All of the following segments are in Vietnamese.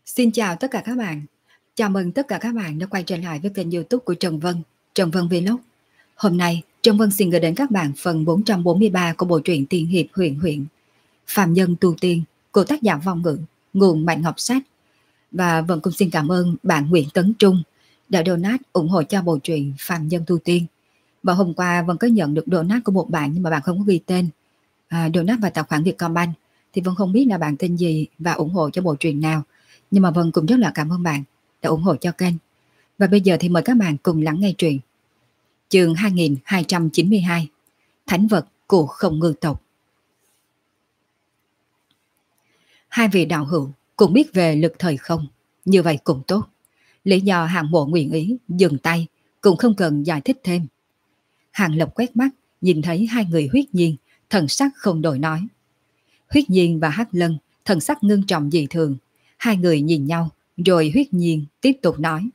Xin chào tất cả các bạn. Chào mừng tất cả các bạn đã quay trở lại với kênh YouTube của Trần Vân, Trần Vân Vlog. Hôm nay, Trần Vân xin gửi đến các bạn phần 443 của bộ truyện tiên hiệp Huyền Huyễn, Phàm Nhân Tu Tiên của tác giả Vong Ngữ, nguồn Mạnh Ngọc Sách. Và Vân cũng xin cảm ơn bạn Nguyễn Tấn Trung đã donate ủng hộ cho bộ truyện Phàm Nhân Tu Tiên. Và hôm qua Vân có nhận được donate của một bạn nhưng mà bạn không có ghi tên. Donate vào tài khoản Vietcombank thì Vân không biết là bạn tên gì và ủng hộ cho bộ truyện nào. Nhưng mà Vân cũng rất là cảm ơn bạn đã ủng hộ cho kênh. Và bây giờ thì mời các bạn cùng lắng nghe truyện. Chương 2292, Thánh vật của Không Ngư tộc. Hai vị đạo hữu cũng biết về lực thời không, như vậy cũng tốt. Lý do Hàng Mộ nguyện ý dừng tay cũng không cần giải thích thêm. Hàng Lập quét mắt nhìn thấy hai người Huyết Nhiên, thần sắc không đổi nói. Huyết Nhiên và Hắc Lân thần sắc ngưng trọng dị thường. Hai người nhìn nhau rồi Huyết Nhiên tiếp tục nói.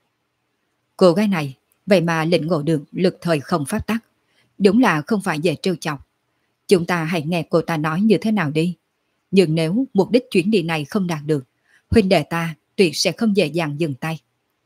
Cô gái này vậy mà lĩnh ngộ được lực thời không pháp tắc, đúng là không phải dễ trêu chọc. Chúng ta hãy nghe cô ta nói như thế nào đi. Nhưng nếu mục đích chuyến đi này không đạt được, huynh đệ ta tuyệt sẽ không dễ dàng dừng tay.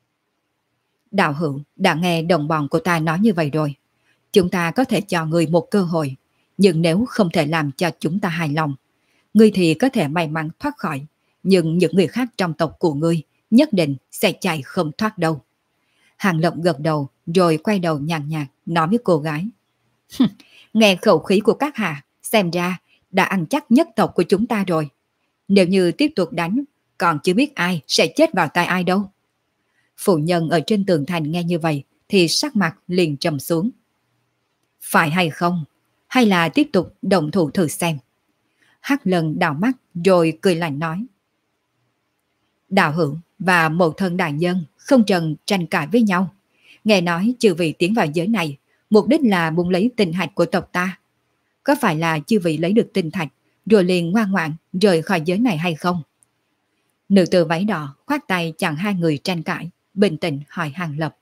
Đạo hữu đã nghe đồng bọn của ta nói như vậy rồi. Chúng ta có thể cho người một cơ hội, nhưng nếu không thể làm cho chúng ta hài lòng, ngươi thì có thể may mắn thoát khỏi, nhưng những người khác trong tộc của ngươi nhất định sẽ chạy không thoát đâu. Hàng Lập gật đầu rồi quay đầu nhàn nhạt nói với cô gái. Nghe khẩu khí của các hạ, xem ra đã ăn chắc nhất tộc của chúng ta rồi. Nếu như tiếp tục đánh, còn chưa biết ai sẽ chết vào tay ai đâu. Phụ nhân ở trên tường thành nghe như vậy thì sắc mặt liền trầm xuống. Phải hay không? Hay là tiếp tục động thủ thử xem? Hắc Lân đảo mắt rồi cười lạnh nói. Đạo hữu và mẫu thân đại nhân không cần tranh cãi với nhau. Nghe nói chư vị tiến vào giới này, mục đích là muốn lấy tinh hạch của tộc ta. Có phải là chư vị lấy được tinh thạch rồi liền ngoan ngoãn rời khỏi giới này hay không? Nữ tử váy đỏ khoát tay chặn hai người tranh cãi, bình tĩnh hỏi Hàng Lập.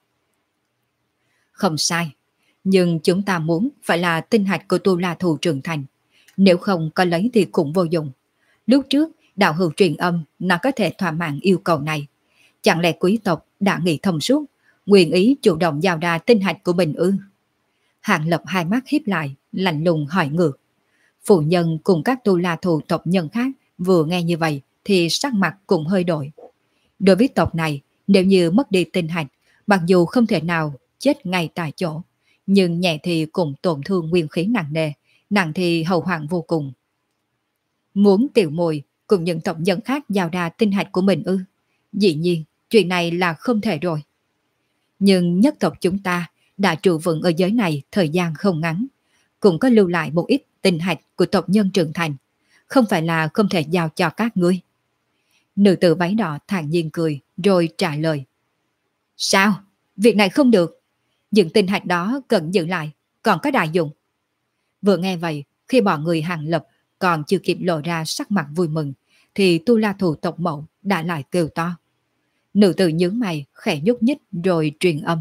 Không sai, nhưng chúng ta muốn phải là tinh hạch của Tu La Thù trưởng thành. Nếu không có lấy thì cũng vô dụng. Lúc trước đạo hữu truyền âm nó có thể thỏa mãn yêu cầu này. Chẳng lẽ quý tộc đã nghĩ thông suốt, nguyện ý chủ động giao ra tinh hạch của mình ư? Hàng Lập hai mắt híp lại, lạnh lùng hỏi ngược. Phụ nhân cùng các Tu La Thù tộc nhân khác vừa nghe như vậy thì sắc mặt cũng hơi đổi. Đối với tộc này, nếu như mất đi tinh hạch, mặc dù không thể nào chết ngay tại chỗ, nhưng nhẹ thì cũng tổn thương nguyên khí nặng nề, nặng thì hậu hoạn vô cùng. Muốn tiểu mùi cùng những tộc nhân khác giao ra tinh hạch của mình ư? Dĩ nhiên, chuyện này là không thể rồi. Nhưng nhất tộc chúng ta đã trụ vững ở giới này thời gian không ngắn, cũng có lưu lại một ít tinh hạch của tộc nhân trưởng thành, không phải là không thể giao cho các ngươi. Nữ tử váy đỏ thản nhiên cười rồi trả lời. Sao? Việc này không được. Những tinh hạch đó cần giữ lại, còn có đại dụng. Vừa nghe vậy, khi bọn người Hàng Lập còn chưa kịp lộ ra sắc mặt vui mừng, thì Tu La Thù tộc mẫu đã lại kêu to. Nữ tử nhướng mày, khẽ nhúc nhích rồi truyền âm.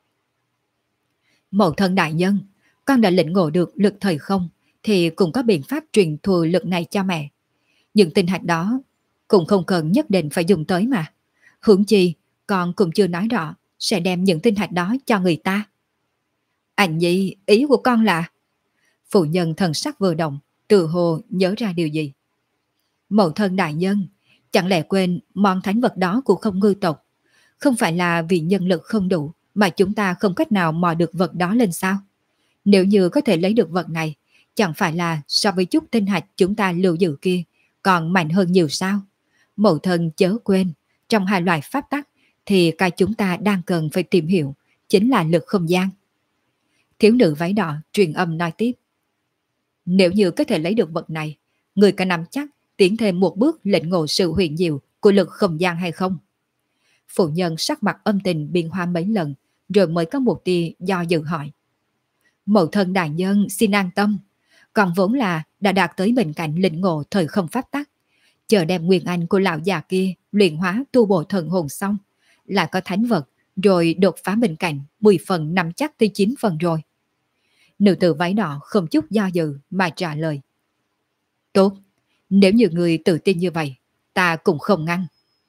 Mẫu thân đại nhân, con đã lĩnh ngộ được lực thời không, thì cũng có biện pháp truyền thừa lực này cho mẹ. Những tinh hạch đó cũng không cần nhất định phải dùng tới mà. Huống chi, con cũng chưa nói rõ sẽ đem những tinh hạch đó cho người ta. Anh Nhi, ý của con là... Phụ nhân thần sắc vừa động, tự hồ nhớ ra điều gì. Mẫu thân đại nhân, chẳng lẽ quên món thánh vật đó của Không Ngư tộc? Không phải là vì nhân lực không đủ mà chúng ta không cách nào mò được vật đó lên sao? Nếu như có thể lấy được vật này, chẳng phải là so với chút tinh hạch chúng ta lưu giữ kia còn mạnh hơn nhiều sao? Mẫu thân chớ quên, trong hai loại pháp tắc thì cái chúng ta đang cần phải tìm hiểu chính là lực không gian. Thiếu nữ váy đỏ truyền âm nói tiếp. Nếu như có thể lấy được vật này, người có nắm chắc tiến thêm một bước lĩnh ngộ sự huyền diệu của lực không gian hay không? Phụ nhân sắc mặt âm tình biến hóa mấy lần, rồi mới có một tia do dự hỏi. Mẫu thân đại nhân xin an tâm, còn vốn là đã đạt tới bên cạnh lĩnh ngộ thời không pháp tắc, chờ đem nguyên anh của lão già kia luyện hóa tu bổ thần hồn xong, lại có thánh vật, rồi đột phá bên cạnh 10 phần nắm chắc tới 9 phần rồi. Nữ tử váy đỏ không chút do dự mà trả lời. Tốt, nếu như người tự tin như vậy, ta cũng không ngăn.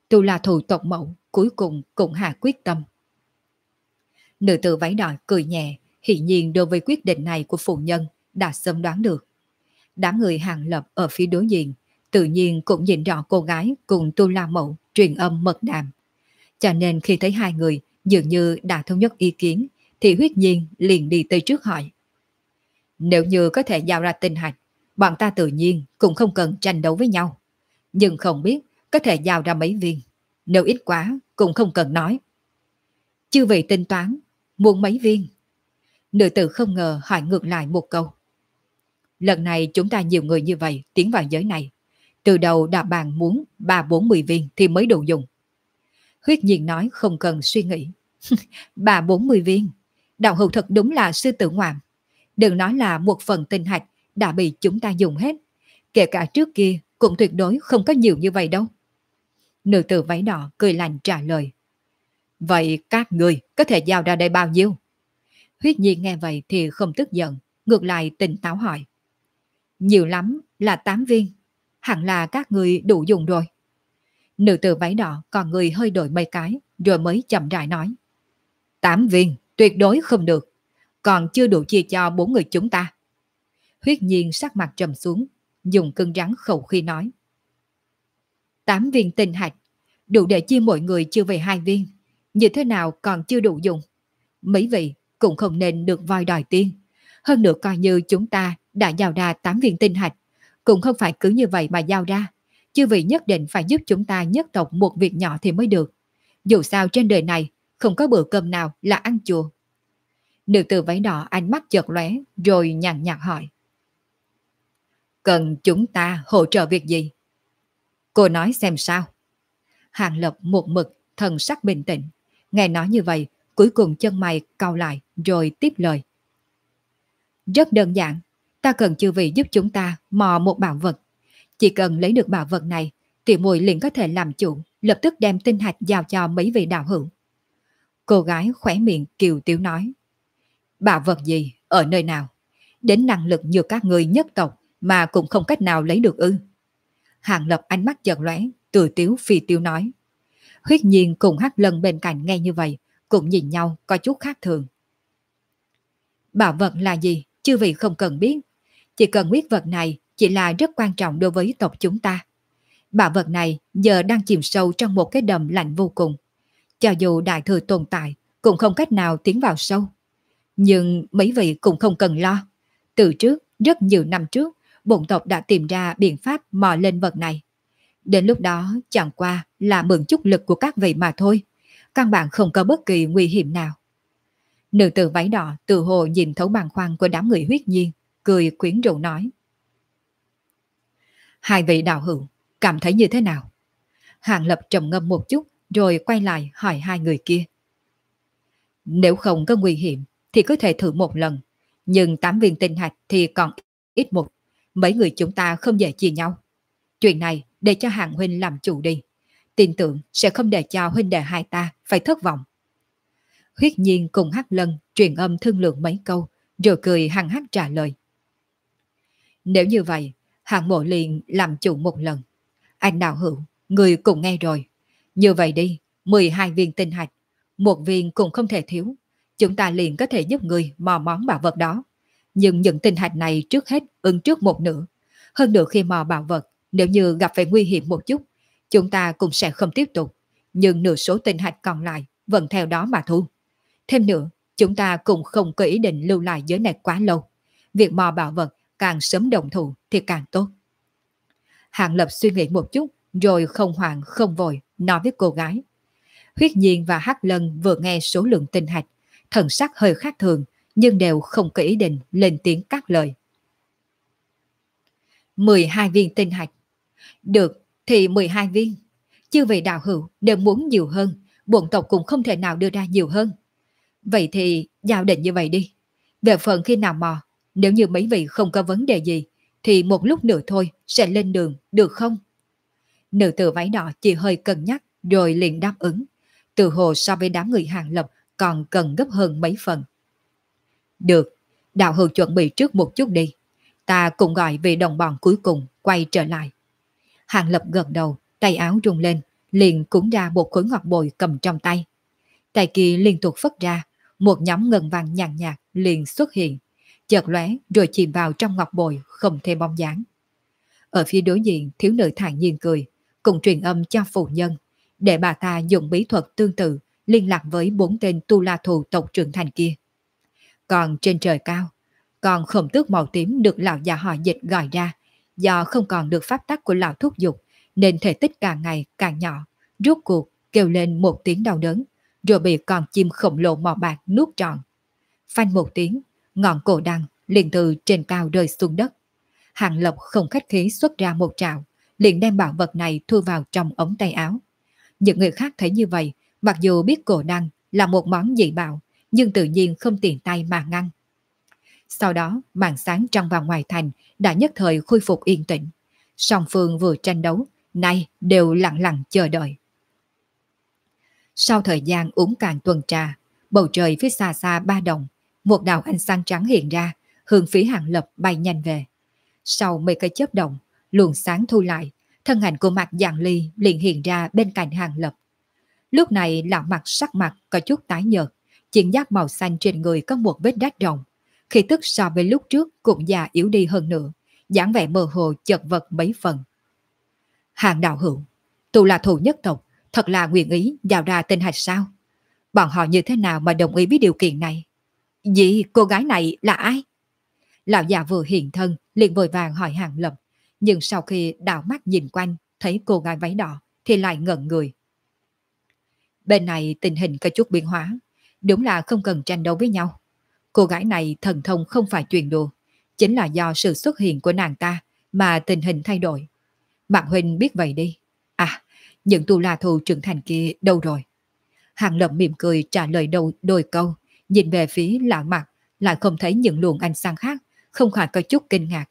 Tu La Thù tộc mẫu cuối cùng cũng hạ quyết tâm. Nữ tử váy đỏ cười nhẹ, hiển nhiên đối với quyết định này của phụ nhân đã sớm đoán được. Đám người Hàng Lập ở phía đối diện tự nhiên cũng nhìn rõ cô gái cùng Tu La Mẫu truyền âm mật đàm. Cho nên khi thấy hai người dường như đã thống nhất ý kiến thì Huyết Nhiên liền đi tới trước hỏi. Nếu như có thể giao ra tinh hạch, bọn ta tự nhiên cũng không cần tranh đấu với nhau. Nhưng không biết có thể giao ra mấy viên. Nếu ít quá cũng không cần nói. Chư vị tính toán, muốn mấy viên? Nữ tử không ngờ hỏi ngược lại một câu. Lần này chúng ta nhiều người như vậy tiến vào giới này. Từ đầu đã bàn muốn 3-40 viên thì mới đủ dùng. Huyết Nhiên nói không cần suy nghĩ. 3-40 viên. Đạo hữu thật đúng là sư tử ngoạm. Đừng nói là một phần tinh hạch đã bị chúng ta dùng hết. Kể cả trước kia cũng tuyệt đối không có nhiều như vậy đâu. Nữ tử váy đỏ cười lạnh trả lời. Vậy các người có thể giao ra đây bao nhiêu? Huyết Nhiên nghe vậy thì không tức giận, ngược lại tỉnh táo hỏi. Nhiều lắm là 8 viên, hẳn là các người đủ dùng rồi. Nữ tử váy đỏ còn người hơi đổi mấy cái rồi mới chậm rãi nói. 8 viên tuyệt đối không được, còn chưa đủ chia cho 4 người chúng ta. Huyết Nhiên sắc mặt trầm xuống, dùng cưng rắn khẩu khi nói. 8 viên tinh hạch, đủ để chia mỗi người chưa về 2 viên, như thế nào còn chưa đủ dùng. Mấy vị cũng không nên được voi đòi tiên. Hơn nữa coi như chúng ta đã giao ra 8 viên tinh hạch, cũng không phải cứ như vậy mà giao ra. Chư vị nhất định phải giúp chúng ta nhất tộc một việc nhỏ thì mới được. Dù sao trên đời này không có bữa cơm nào là ăn chùa. Nữ tử váy đỏ ánh mắt chợt lóe rồi nhàn nhạt hỏi. Cần chúng ta hỗ trợ việc gì? Cô nói xem sao. Hàng Lập một mực, thần sắc bình tĩnh. Nghe nói như vậy, cuối cùng chân mày cau lại rồi tiếp lời. Rất đơn giản, ta cần chư vị giúp chúng ta mò một bảo vật. Chỉ cần lấy được bảo vật này, tiểu muội liền có thể làm chủ, lập tức đem tinh hạch giao cho mấy vị đạo hữu. Cô gái khỏe miệng kiều tiếu nói. Bảo vật gì, ở nơi nào? Đến năng lực như các người nhất tộc mà cũng không cách nào lấy được ư? Hàng Lập ánh mắt chợt lóe, từ tiếu phi tiêu nói. Huyết Nhiên cùng Hắc Lân bên cạnh nghe như vậy, cũng nhìn nhau có chút khác thường. Bảo vật là gì, chư vị không cần biết. Chỉ cần biết vật này chỉ là rất quan trọng đối với tộc chúng ta. Bảo vật này giờ đang chìm sâu trong một cái đầm lạnh vô cùng. Cho dù đại thừa tồn tại, cũng không cách nào tiến vào sâu. Nhưng mấy vị cũng không cần lo. Từ trước, rất nhiều năm trước, bổn tộc đã tìm ra biện pháp mò lên vật này. Đến lúc đó chẳng qua là mượn chút lực của các vị mà thôi. Căn bản không có bất kỳ nguy hiểm nào. Nữ tử váy đỏ từ hồ nhìn thấu bàng khoăn của đám người Huyết Nhiên, cười quyến rũ nói. Hai vị đạo hữu, cảm thấy như thế nào? Hàng Lập trầm ngâm một chút, rồi quay lại hỏi hai người kia. Nếu không có nguy hiểm, thì có thể thử một lần. Nhưng 8 viên tinh hạch thì còn ít một. Mấy người chúng ta không dễ chia nhau. Chuyện này để cho Hàng huynh làm chủ đi. Tin tưởng sẽ không để cho huynh đệ hai ta phải thất vọng. Huyết Nhiên cùng Hắc Lân truyền âm thương lượng mấy câu, rồi cười hăng hắc trả lời. Nếu như vậy, Hàng mộ liền làm chủ một lần. Anh đạo hữu, người cũng nghe rồi. Như vậy đi, 12 viên tinh hạch, một viên cũng không thể thiếu. Chúng ta liền có thể giúp người mò món bảo vật đó. Nhưng những tinh hạch này trước hết ứng trước một nửa. Hơn nữa khi mò bảo vật, nếu như gặp phải nguy hiểm một chút, chúng ta cũng sẽ không tiếp tục. Nhưng nửa số tinh hạch còn lại vẫn theo đó mà thu. Thêm nữa, chúng ta cũng không có ý định lưu lại giới này quá lâu. Việc mò bảo vật càng sớm đồng thủ thì càng tốt. Hàng Lập suy nghĩ một chút, rồi không hoảng không vội, nói với cô gái. Huyết Nhiên và Hắc Lân vừa nghe số lượng tinh hạch, thần sắc hơi khác thường, nhưng đều không có ý định lên tiếng cắt lời. 12 viên tinh hạch. Được, thì 12 viên. Chư vị đạo hữu đều muốn nhiều hơn, bổn tộc cũng không thể nào đưa ra nhiều hơn. Vậy thì giao định như vậy đi. Về phần khi nào mò, nếu như mấy vị không có vấn đề gì, thì một lúc nữa thôi sẽ lên đường, được không? Nữ tử váy đỏ chỉ hơi cân nhắc rồi liền đáp ứng. Từ hồ so với đám người Hàng Lập còn cần gấp hơn mấy phần. Được, đạo hữu chuẩn bị trước một chút đi. Ta cùng gọi về đồng bọn cuối cùng quay trở lại. Hàng Lập gật đầu, tay áo rung lên, liền cũng ra một khối ngọc bội cầm trong tay. Tay kia liên tục phất ra, một nhóm ngân vàng nhàn nhạt liền xuất hiện, chợt lóe rồi chìm vào trong ngọc bội không thêm bóng dáng. Ở phía đối diện, thiếu nữ thản nhiên cười, cùng truyền âm cho phụ nhân, để bà ta dùng bí thuật tương tự liên lạc với 4 tên tu la thù tộc trưởng thành kia. Còn trên trời cao, còn khổng tước màu tím được lão già họ Dịch gọi ra, do không còn được pháp tắc của lão thúc dục, nên thể tích càng ngày càng nhỏ, rốt cuộc kêu lên một tiếng đau đớn, rồi bị con chim khổng lồ màu bạc nuốt trọn. Phanh một tiếng, ngọn cổ đăng liền từ trên cao rơi xuống đất. Hàng Lập không khách khí xuất ra một trảo, liền đem bảo vật này thu vào trong ống tay áo. Những người khác thấy như vậy, mặc dù biết cổ đăng là một món dị bảo, nhưng tự nhiên không tiện tay mà ngăn. Sau đó, màn sáng trong và ngoài thành đã nhất thời khôi phục yên tĩnh. Song phương vừa tranh đấu, nay đều lặng lặng chờ đợi. Sau thời gian uống cạn tuần trà, bầu trời phía xa xa ba đồng, một đạo ánh sáng trắng hiện ra, hướng phía Hàng Lập bay nhanh về. Sau mấy cái chớp động, luồng sáng thu lại, thân ảnh của Mạc Giảng Ly liền hiện ra bên cạnh Hàng Lập. Lúc này lão mặt sắc mặt có chút tái nhợt, chiến giáp màu xanh trên người có một vết rách rộng, khi tức so với lúc trước cũng già yếu đi hơn nữa, dáng vẻ mơ hồ chật vật mấy phần. Hàng đạo hữu, tu là thù nhất tộc, thật là nguyện ý giao ra tinh hạch sao? Bọn họ như thế nào mà đồng ý với điều kiện này? Gì, cô gái này là ai? Lão già vừa hiện thân liền vội vàng hỏi Hàng Lập, nhưng sau khi đảo mắt nhìn quanh thấy cô gái váy đỏ thì lại ngẩn người. Bên này tình hình có chút biến hóa, đúng là không cần tranh đấu với nhau. Cô gái này thần thông không phải chuyện đùa, chính là do sự xuất hiện của nàng ta mà tình hình thay đổi. Mạc huynh biết vậy đi. À, những tu la thù trưởng thành kia đâu rồi? Hàng Lập mỉm cười trả lời đôi câu, nhìn về phía lão Mạc lại không thấy những luồng ánh sáng khác, không khỏi có chút kinh ngạc.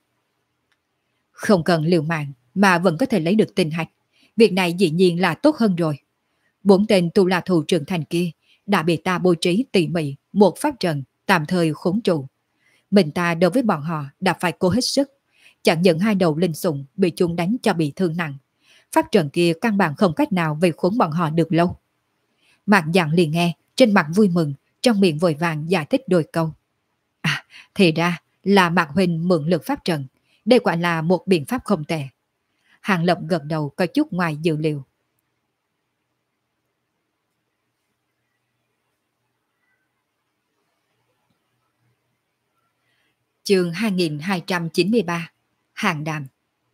Không cần liều mạng mà vẫn có thể lấy được tinh hạch, việc này dĩ nhiên là tốt hơn rồi. 4 tên tu la thù trưởng thành kia đã bị ta bố trí tỉ mỉ một pháp trận tạm thời khống trụ. Mình ta đối với bọn họ đã phải cố hết sức, chẳng những 2 đầu linh sủng bị chúng đánh cho bị thương nặng. Pháp trận kia căn bản không cách nào vây khốn bọn họ được lâu. Mạc Giảng liền nghe, trên mặt vui mừng, trong miệng vội vàng giải thích đôi câu. À, thì ra là Mạc huynh mượn lực pháp trận, đây quả là một biện pháp không tệ. Hàng Lập gật đầu có chút ngoài dự liệu. Chương 2293 Hàng Đàm.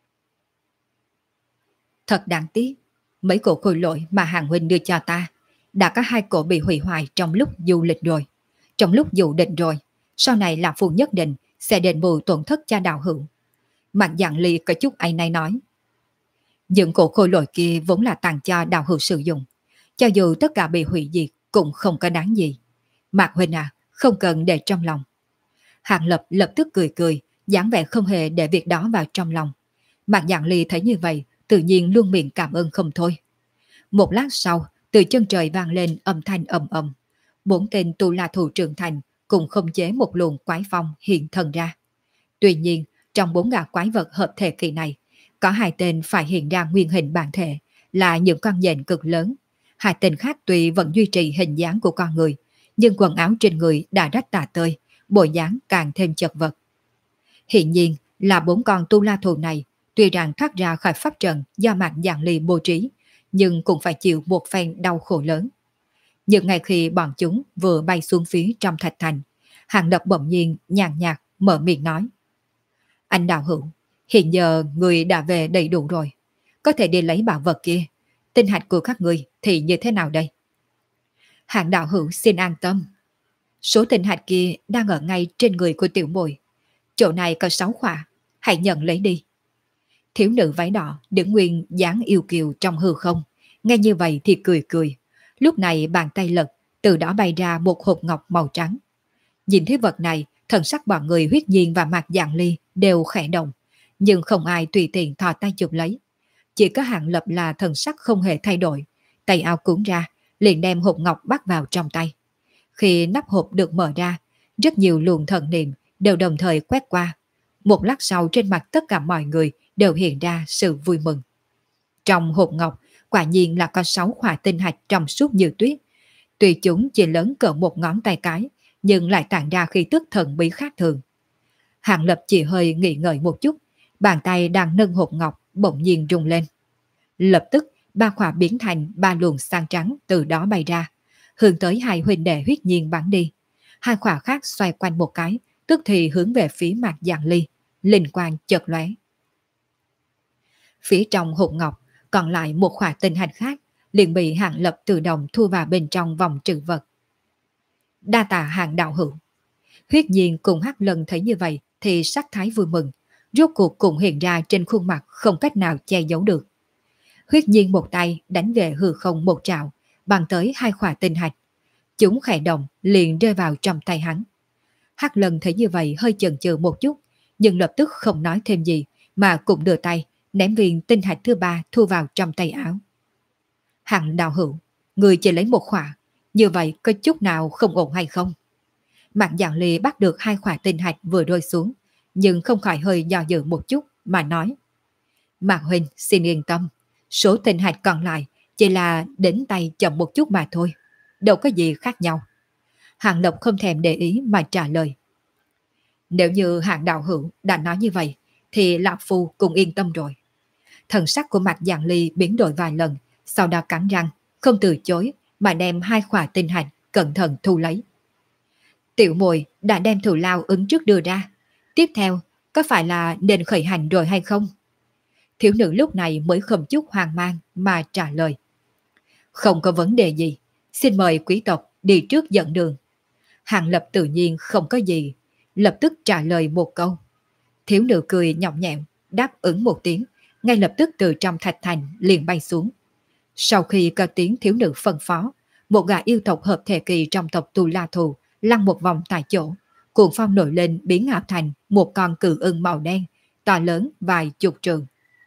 Thật đáng tiếc, mấy cổ khôi lỗi mà Hàng huynh đưa cho ta đã có 2 cổ bị hủy hoại trong lúc du lịch rồi. Trong lúc dự định rồi, sau này Lạc Phu nhất định sẽ đền bù tổn thất cho đạo hữu. Mạc Giảng Ly có chút áy náy nói. Những cổ khôi lỗi kia vốn là tặng cho đạo hữu sử dụng, cho dù tất cả bị hủy diệt cũng không có đáng gì. Mạc huynh à, không cần để trong lòng. Hàng Lập lập tức cười cười, dáng vẻ không hề để việc đó vào trong lòng. Mạc Giảng Ly thấy như vậy, tự nhiên luôn miệng cảm ơn không thôi. Một lát sau, từ chân trời vang lên âm thanh ầm ầm. 4 tên tu la thù trưởng thành cùng khống chế một luồng quái phong hiện thân ra. Tuy nhiên, trong 4 gã quái vật hợp thể kỳ này, có 2 tên phải hiện ra nguyên hình bản thể, là những con nhện cực lớn. 2 tên khác tuy vẫn duy trì hình dáng của con người, nhưng quần áo trên người đã rách tả tơi, bộ dáng càng thêm chật vật. Hiện nhiên là 4 con tu la thù này, tuy rằng thoát ra khỏi pháp trận do Mạc Giảng Ly bố trí, nhưng cũng phải chịu một phen đau khổ lớn. Nhưng ngay khi bọn chúng vừa bay xuống phía trong thạch thành, Hàng Lập bỗng nhiên nhàn nhạt mở miệng nói. Anh đạo hữu, hiện giờ người đã về đầy đủ rồi, có thể đi lấy bảo vật kia. Tinh hạch của các người thì như thế nào đây? Hàng đạo hữu xin an tâm. Số tinh hạch kia đang ở ngay trên người của tiểu muội. Chỗ này có 6 khỏa, hãy nhận lấy đi. Thiếu nữ váy đỏ đứng nguyên dáng yêu kiều trong hư không, nghe như vậy thì cười cười. Lúc này bàn tay lật, từ đó bay ra một hộp ngọc màu trắng. Nhìn thấy vật này, thần sắc bọn người Huyết Nhiên và Mạc Giảng Ly đều khẽ động, nhưng không ai tùy tiện thò tay chụp lấy. Chỉ có Hàng Lập là thần sắc không hề thay đổi, tay áo cuốn ra, liền đem hộp ngọc bắt vào trong tay. Khi nắp hộp được mở ra, rất nhiều luồng thần niệm đều đồng thời quét qua. Một lát sau trên mặt tất cả mọi người đều hiện ra sự vui mừng. Trong hộp ngọc Quả nhiên là có 6 khỏa tinh hạch trong suốt như tuyết. Tuy chúng chỉ lớn cỡ một ngón tay cái, nhưng lại tản ra khí tức thần bí khác thường. Hàng Lập chỉ hơi nghĩ ngợi một chút, bàn tay đang nâng hộp ngọc bỗng nhiên rung lên. Lập tức, 3 khỏa biến thành 3 luồng sáng trắng từ đó bay ra, hướng tới hai huynh đệ Huyết Nhiên bắn đi. Hai khỏa khác xoay quanh một cái, tức thì hướng về phía Mạc Giản Ly, linh quang chợt lóe. Phía trong hộp ngọc, còn lại một khỏa tinh hạch khác, liền bị Hàng Lập tự động thu vào bên trong vòng trữ vật. Đa tạ Hàng đạo hữu. Huyết Nhiên cùng Hắc Lân thấy như vậy thì sắc thái vui mừng, rốt cuộc cũng hiện ra trên khuôn mặt không cách nào che giấu được. Huyết Nhiên một tay đánh về hư không một trảo, bằng tới hai khỏa tinh hạch. Chúng khẽ động liền rơi vào trong tay hắn. Hắc Lân thấy như vậy hơi chần chừ một chút, nhưng lập tức không nói thêm gì, mà cũng đưa tay ném viên tinh hạch thứ 3 thu vào trong tay áo. Hằng đạo hữu, người chỉ lấy một khỏa, như vậy có chút nào không ổn hay không? Mạc Giản Ly bắt được hai khỏa tinh hạch vừa rơi xuống, nhưng không khỏi hơi do dự một chút mà nói: Mạc huynh xin yên tâm, số tinh hạch còn lại chỉ là đến tay chậm một chút mà thôi, đâu có gì khác nhau. Hàng Lập không thèm để ý mà trả lời: Nếu như Hàng đạo hữu đã nói như vậy thì lão phu cũng yên tâm rồi. Thần sắc của Mạc Giản Ly biến đổi vài lần, sau đó cắn răng không từ chối mà đem hai khỏa tinh hạch cẩn thận thu lấy. Tiểu muội đã đem thù lao ứng trước đưa ra, tiếp theo có phải là nên khởi hành rồi hay không? Thiếu nữ lúc này mới không chút hoang mang mà trả lời: Không có vấn đề gì, xin mời quý tộc đi trước dẫn đường. Hàng Lập tự nhiên không có gì, lập tức trả lời một câu. Thiếu nữ cười nhõng nhẽo, đáp ứng một tiếng, ngay lập tức từ trong thạch thành liền bay xuống. Sau khi có tiếng thiếu nữ phân phó, một gã yêu tộc hợp thể kỳ trong tộc Tu La Thù lăn một vòng tại chỗ, cuồng phong nổi lên biến ảo thành một con cự ưng màu đen, to lớn vài chục trượng.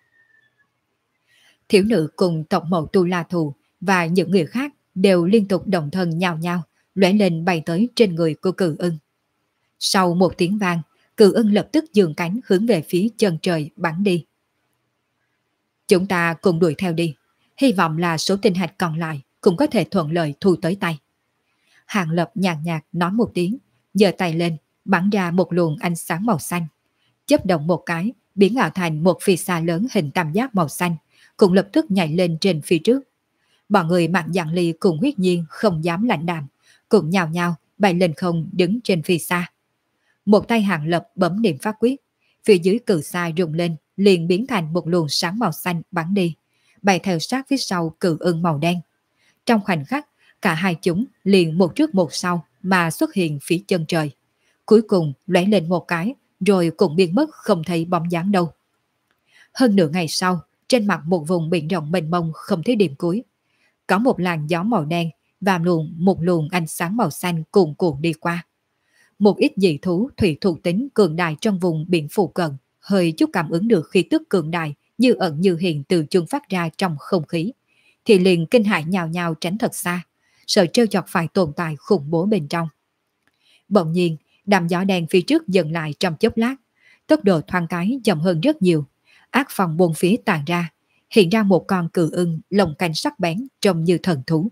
Thiếu nữ cùng tộc mẫu Tu La Thù và những người khác đều liên tục đồng thân nhào nhào, lóe lên bay tới trên người của cự ưng. Sau một tiếng vang, cự ưng lập tức giương cánh hướng về phía chân trời bắn đi. Chúng ta cùng đuổi theo đi, hy vọng là số tinh hạch còn lại cũng có thể thuận lợi thu tới tay. Hàng Lập nhàn nhạt nói một tiếng, giơ tay lên, bắn ra một luồng ánh sáng màu xanh. Chớp động một cái, biến ảo thành một phi xa lớn hình tam giác màu xanh, cũng lập tức nhảy lên trên phía trước. Bọn người Mạc Giản Ly cùng Huyết Nhiên không dám lãnh đạm, cùng nhào nhào bay lên không đứng trên phi xa. Một tay Hàng Lập bấm niệm pháp quyết, phía dưới cự xa rung lên, liền biến thành một luồng sáng màu xanh bắn đi, bay theo sát phía sau cự ưng màu đen. Trong khoảnh khắc, cả hai chúng liền một trước một sau mà xuất hiện phía chân trời. Cuối cùng lóe lên một cái, rồi cũng biến mất không thấy bóng dáng đâu. Hơn nửa ngày sau, trên mặt một vùng biển rộng mênh mông không thấy điểm cuối. Có một làn gió màu đen và một luồng ánh sáng màu xanh cuồn cuộn đi qua. Một ít dị thú thủy thuộc tính cường đại trong vùng biển phụ cận, hơi chút cảm ứng được khí tức cường đại như ẩn như hiện từ chung phát ra trong không khí, thì liền kinh hãi nhào nhào tránh thật xa, sợ trêu chọc phải tồn tại khủng bố bên trong. Bỗng nhiên, đám gió đen phía trước dừng lại trong chốc lát, tốc độ thoáng cái chậm hơn rất nhiều, ác phòng buông phía tàn ra, hiện ra một con cự ưng lồng cánh sắc bén trông như thần thú.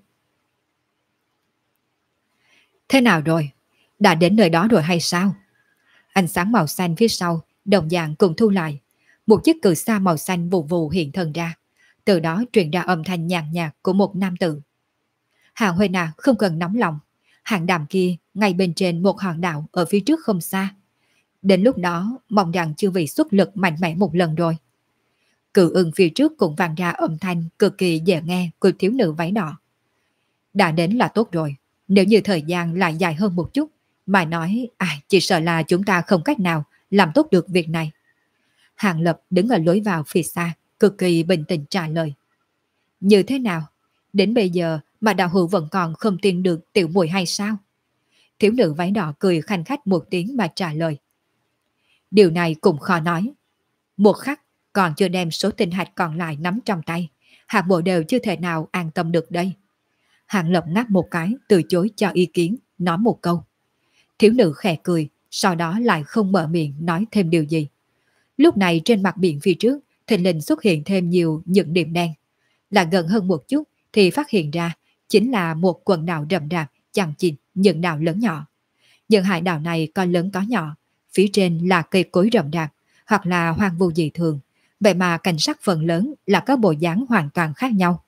Thế nào rồi? Đã đến nơi đó rồi hay sao? Ánh sáng màu xanh phía sau đồng dạng cùng thu lại, một chiếc cự sa màu xanh vù vù hiện thân ra, từ đó truyền ra âm thanh nhàn nhạt của một nam tử. Hàng Huệ à, không cần nóng lòng, hạng đàm kia ngay bên trên một hòn đảo ở phía trước không xa. Đến lúc đó mong rằng chư vị xuất lực mạnh mẽ một lần rồi. Cự ưng phía trước cũng vang ra âm thanh cực kỳ dễ nghe của thiếu nữ váy đỏ. Đã đến là tốt rồi, nếu như thời gian lại dài hơn một chút, mà nói chỉ sợ là chúng ta không cách nào làm tốt được việc này. Hàng Lập đứng ở lối vào phía xa, cực kỳ bình tĩnh trả lời. Như thế nào? Đến bây giờ mà đạo hữu vẫn còn không tin được tiểu muội hay sao? Thiếu nữ váy đỏ cười khanh khách một tiếng mà trả lời. Điều này cũng khó nói. Một khắc còn chưa đem số tinh hạch còn lại nắm trong tay, hạng bộ đều chưa thể nào an tâm được đây. Hàng Lập ngáp một cái, từ chối cho ý kiến, nói một câu. Thiếu nữ khẽ cười, sau đó lại không mở miệng nói thêm điều gì. Lúc này trên mặt biển phía trước, thình lình xuất hiện thêm nhiều những điểm đen. Là gần hơn một chút thì phát hiện ra chính là một quần đảo rậm rạp, chằng chịt những đảo lớn nhỏ. Những hải đảo này có lớn có nhỏ, phía trên là cây cối rậm rạp hoặc là hoang vu dị thường, vậy mà cảnh sắc phần lớn là có bộ dáng hoàn toàn khác nhau.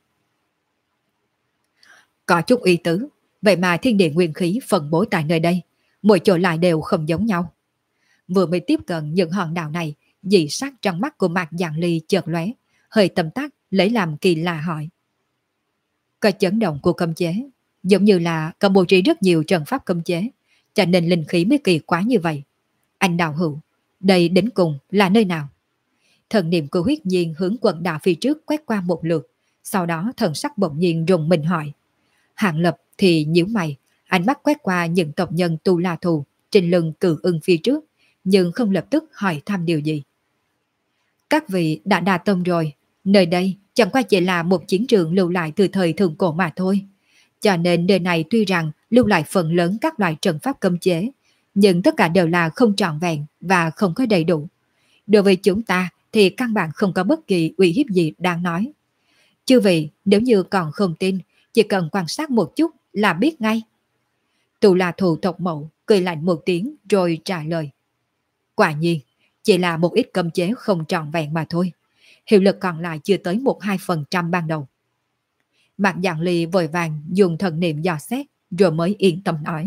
Có chút ý tứ, vậy mà thiên địa nguyên khí phân bố tại nơi đây, mỗi chỗ lại đều không giống nhau. Vừa mới tiếp cận những hòn đảo này, dị sắc trong mắt của Mạc Giang Ly chợt lóe, hơi tầm tắc lấy làm kỳ lạ hỏi. Có chấn động của cấm chế, giống như là có bố trí rất nhiều trận pháp cấm chế, cho nên linh khí mới kỳ quá như vậy. Anh đạo hữu, đây đến cùng là nơi nào? Thần niệm của huyết nhiên hướng quần đảo phía trước quét qua một lượt, sau đó thần sắc bỗng nhiên rùng mình hỏi. Hạng Lập thì nhíu mày, ánh mắt quét qua những tộc nhân Tu La Thù trên lưng Cự Ưng phía trước, nhưng không lập tức hỏi thăm điều gì. Các vị đã đa tâm rồi, nơi đây chẳng qua chỉ là một chiến trường lưu lại từ thời thượng cổ mà thôi. Cho nên nơi này tuy rằng lưu lại phần lớn các loại trận pháp cấm chế, nhưng tất cả đều là không trọn vẹn và không có đầy đủ. Đối với chúng ta thì căn bản không có bất kỳ uy hiếp gì đáng nói. Chư vị nếu như còn không tin, chỉ cần quan sát một chút là biết ngay. Tù là thù tộc mẫu, cười lạnh một tiếng rồi trả lời. Quả nhiên, chỉ là một ít cấm chế không trọn vẹn mà thôi. Hiệu lực còn lại chưa tới 1-2% ban đầu. Mạc Giang Ly vội vàng dùng thần niệm dò xét rồi mới yên tâm nói.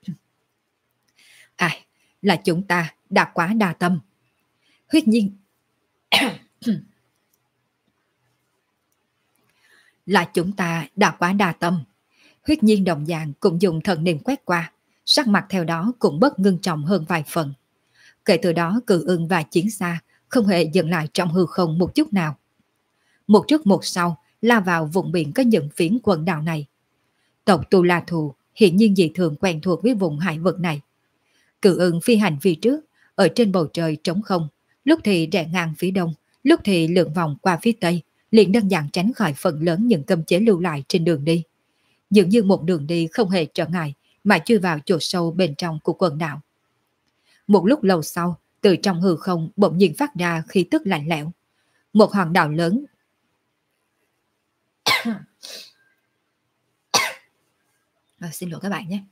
Là chúng ta đã quá đa tâm. Huyết nhiên là chúng ta đã quá đa tâm. Huyết nhiên đồng dạng cũng dùng thần niệm quét qua, sắc mặt theo đó cũng bớt ngưng trọng hơn vài phần. Kể từ đó Cự Ưng và Chiến Xa không hề dừng lại trong hư không một chút nào. Một trước một sau lao vào vùng biển có những phiến quần đảo này. Tộc Tu La Thù hiện nhiên dị thường quen thuộc với vùng hải vực này. Cự Ưng phi hành phía trước, ở trên bầu trời trống không, lúc thì rẽ ngang phía đông, lúc thì lượn vòng qua phía tây, liền đơn giản tránh khỏi phần lớn những cấm chế lưu lại trên đường đi. Dường như một đường đi không hề trở ngại mà chui vào chỗ sâu bên trong của quần đảo. Một lúc lâu sau, từ trong hư không bỗng nhiên phát ra khí tức lạnh lẽo. Một hòn đảo lớn xin lỗi các bạn nhé.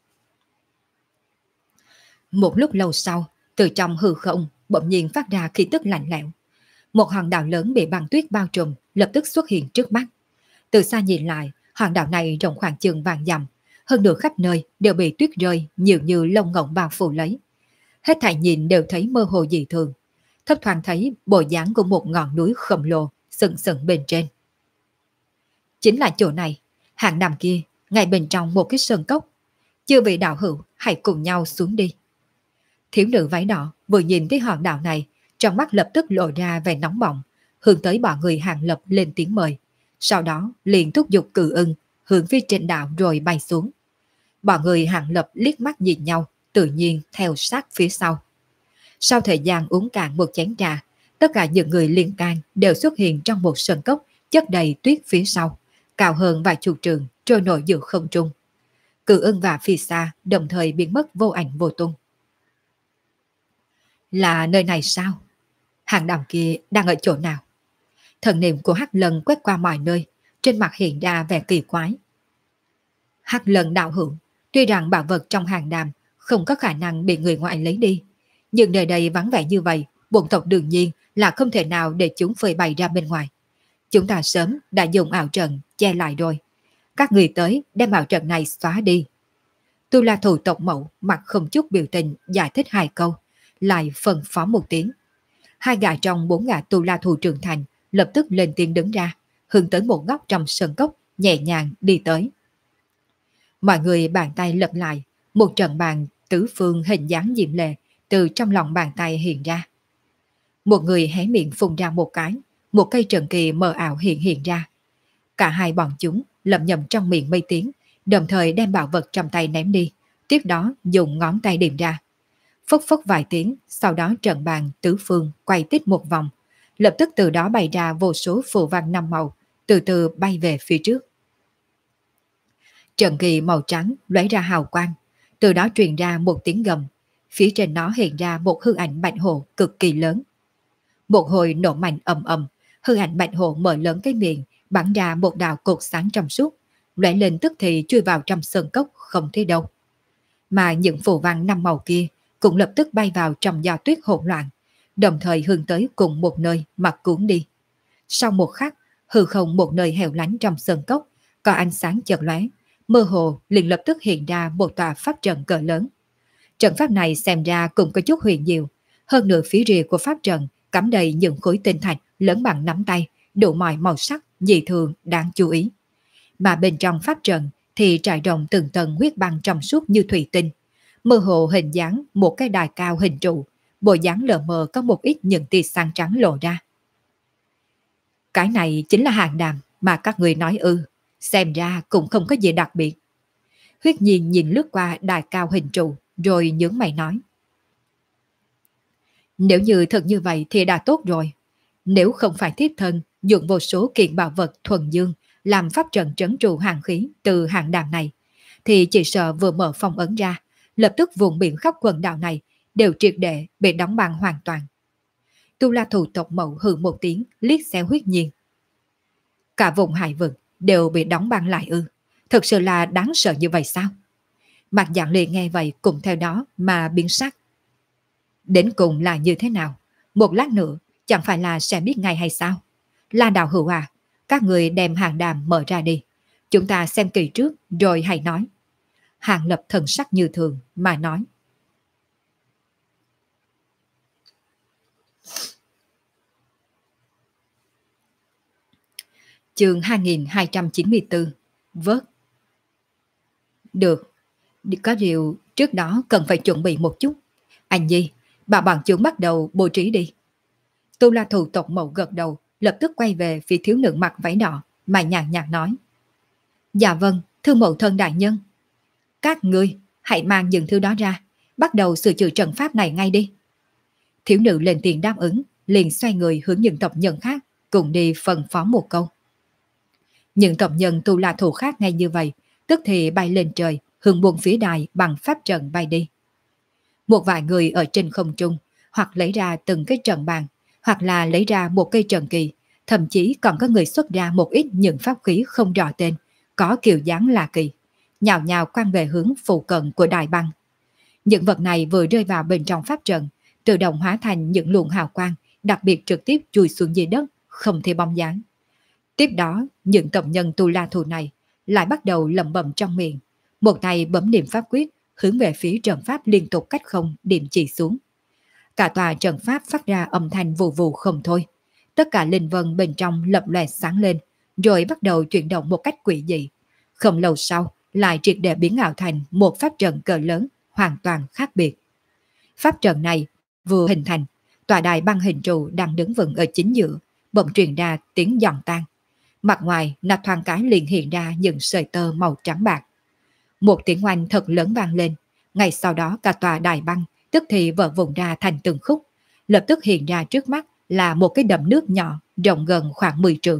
Một lúc lâu sau, từ trong hư không bỗng nhiên phát ra khí tức lạnh lẽo. Một hòn đảo lớn bị băng tuyết bao trùm lập tức xuất hiện trước mắt. Từ xa nhìn lại, hòn đảo này rộng khoảng chừng vạn dặm, hơn nửa khắp nơi đều bị tuyết rơi nhiều như lông ngỗng bao phủ lấy. Hết thảy nhìn đều thấy mơ hồ dị thường, thấp thoáng thấy bộ dáng của một ngọn núi khổng lồ sừng sững bên trên. Chính là chỗ này, hạng nằm kia, ngay bên trong một cái sơn cốc. Chưa vị đạo hữu, hãy cùng nhau xuống đi. Thiếu nữ váy đỏ vừa nhìn thấy hòn đảo này, trong mắt lập tức lộ ra vẻ nóng bỏng, hướng tới bọn người Hàng Lập lên tiếng mời. Sau đó liền thúc giục Cự Ưng hướng phía trên đảo rồi bay xuống. Bọn người Hàng Lập liếc mắt nhìn nhau, tự nhiên theo sát phía sau. Sau thời gian uống cạn một chén trà, tất cả những người liên can đều xuất hiện trong một sân cốc chất đầy tuyết phía sau, cao hơn vài chục trường, trôi nổi giữa không trung. Cự Ưng và Phi Sa đồng thời biến mất vô ảnh vô tung. Là nơi này sao? Hàng đàm kia đang ở chỗ nào? Thần niệm của Hắc Lân quét qua mọi nơi, trên mặt hiện ra vẻ kỳ quái. Hắc Lân đạo hữu, tuy rằng bảo vật trong hàng đàm không có khả năng bị người ngoại lấy đi, nhưng nơi đây vắng vẻ như vậy, bổn tộc đương nhiên là không thể nào để chúng phơi bày ra bên ngoài. Chúng ta sớm đã dùng ảo trận che lại rồi. Các người tới đem ảo trận này xóa đi. Tu La Thù tộc mẫu mặt không chút biểu tình giải thích 2 câu, lại phân phó một tiếng. 2 gã trong 4 gã Tu La Thù trưởng thành lập tức lên tiếng đứng ra, hướng tới một góc trong sân cốc, nhẹ nhàng đi tới. Mọi người bàn tay lật lại, một trận bàn tứ phương hình dáng diệm lệ từ trong lòng bàn tay hiện ra. Một người hé miệng phun ra một cái, một cây trận kỳ mờ ảo hiện ra. Cả hai bọn chúng lẩm nhẩm trong miệng mấy tiếng, đồng thời đem bảo vật trong tay ném đi, tiếp đó dùng ngón tay điểm ra. Phốc phốc vài tiếng, sau đó trận bàn tứ phương quay tít một vòng, lập tức từ đó bày ra vô số phù văn 5 màu, từ từ bay về phía trước. Trận kỳ màu trắng lóe ra hào quang, từ đó truyền ra một tiếng gầm, phía trên nó hiện ra một hư ảnh bạch hổ cực kỳ lớn. Một hồi nổ mạnh ầm ầm, hư ảnh bạch hổ mở lớn cái miệng, bắn ra một đạo cột sáng trong suốt, lóe lên tức thì chui vào trong sơn cốc không thấy đâu. Mà những phù văn năm màu kia cũng lập tức bay vào trong gió tuyết hỗn loạn, đồng thời hướng tới cùng một nơi mà cuốn đi. Sau một khắc, hư không một nơi hẻo lánh trong sơn cốc, có ánh sáng chợt lóe, mơ hồ liền lập tức hiện ra một tòa pháp trận cỡ lớn. Trận pháp này xem ra cũng có chút huyền diệu, hơn nữa phía rìa của pháp trận cắm đầy những khối tinh thạch lớn bằng nắm tay, đủ mọi màu sắc, dị thường đáng chú ý. Mà bên trong pháp trận thì trải rộng từng tầng huyết băng trong suốt như thủy tinh, mơ hồ hình dáng một cái đài cao hình trụ, bộ dáng lờ mờ có một ít những tia sáng trắng lộ ra. Cái này chính là hàng đàm mà các người nói ư? Xem ra cũng không có gì đặc biệt. Huyết Nhiên nhìn lướt qua đài cao hình trụ, rồi nhướng mày nói. Nếu như thật như vậy thì đã tốt rồi. Nếu không phải thiếp thân dùng vô số kiện bảo vật thuần dương làm pháp trận trấn trụ hàng khí từ hàng đàm này, thì chỉ sợ vừa mở phong ấn ra, lập tức vùng biển khắp quần đảo này đều triệt để bị đóng băng hoàn toàn. Tu La thủ tộc Mậu hừ một tiếng, liếc xéo Huyết Nhiên. Cả vùng hải vực đều bị đóng băng lại ư? Thực sự là đáng sợ như vậy sao? Mạc Dạng Ly nghe vậy cùng theo đó mà biến sắc. Đến cùng là như thế nào? Một lát nữa chẳng phải là sẽ biết ngay hay sao? La Đạo Hữu à, các người đem hàng đàm mở ra đi. Chúng ta xem kỳ trước rồi hãy nói. Hàng Lập thần sắc như thường mà nói. Chương 2294 Vớt. Được, có điều trước đó cần phải chuẩn bị một chút. Anh Nhi, bảo bọn chúng bắt đầu bố trí đi. Tu La thủ tộc Mậu gật đầu, lập tức quay về phía thiếu nữ mặc váy đỏ, mà nhàn nhạt nói. Dạ vâng, thưa Mậu thân đại nhân. Các ngươi hãy mang những thứ đó ra, bắt đầu sửa chữa trận pháp này ngay đi. Thiếu nữ lên tiếng đáp ứng, liền xoay người hướng những tộc nhân khác, cùng đi phân phó một câu. Những tộc nhân Tu La thủ khác ngay như vậy, tức thì bay lên trời, hướng buông phía đài bằng pháp trận bay đi. Một vài người ở trên không trung, hoặc lấy ra từng cái trận bàn, hoặc là lấy ra một cây trận kỳ, thậm chí còn có người xuất ra một ít những pháp khí không rõ tên, có kiểu dáng lạ kỳ, nhào nhào quăng về hướng phụ cận của đài băng. Những vật này vừa rơi vào bên trong pháp trận, tự động hóa thành những luồng hào quang, đặc biệt trực tiếp chui xuống dưới đất, không thể bóng dáng. Tiếp đó, những tộc nhân Tu La thủ này lại bắt đầu lẩm bẩm trong miệng, một tay bấm niệm pháp quyết, hướng về phía trận pháp liên tục cách không điểm chỉ xuống. Cả tòa trận pháp phát ra âm thanh vù vù không thôi. Tất cả linh vân bên trong lập lòe sáng lên, rồi bắt đầu chuyển động một cách quỷ dị. Không lâu sau, lại triệt để biến ảo thành một pháp trận cỡ lớn, hoàn toàn khác biệt. Pháp trận này vừa hình thành, tòa đài băng hình trụ đang đứng vững ở chính giữa, bỗng truyền ra tiếng giòn tan. Mặt ngoài nạp thoáng cái liền hiện ra những sợi tơ màu trắng bạc. Một tiếng oanh thật lớn vang lên, ngay sau đó cả tòa đài băng tức thì vỡ vụn ra thành từng khúc, lập tức hiện ra trước mắt là một cái đầm nước nhỏ rộng gần khoảng 10 trượng.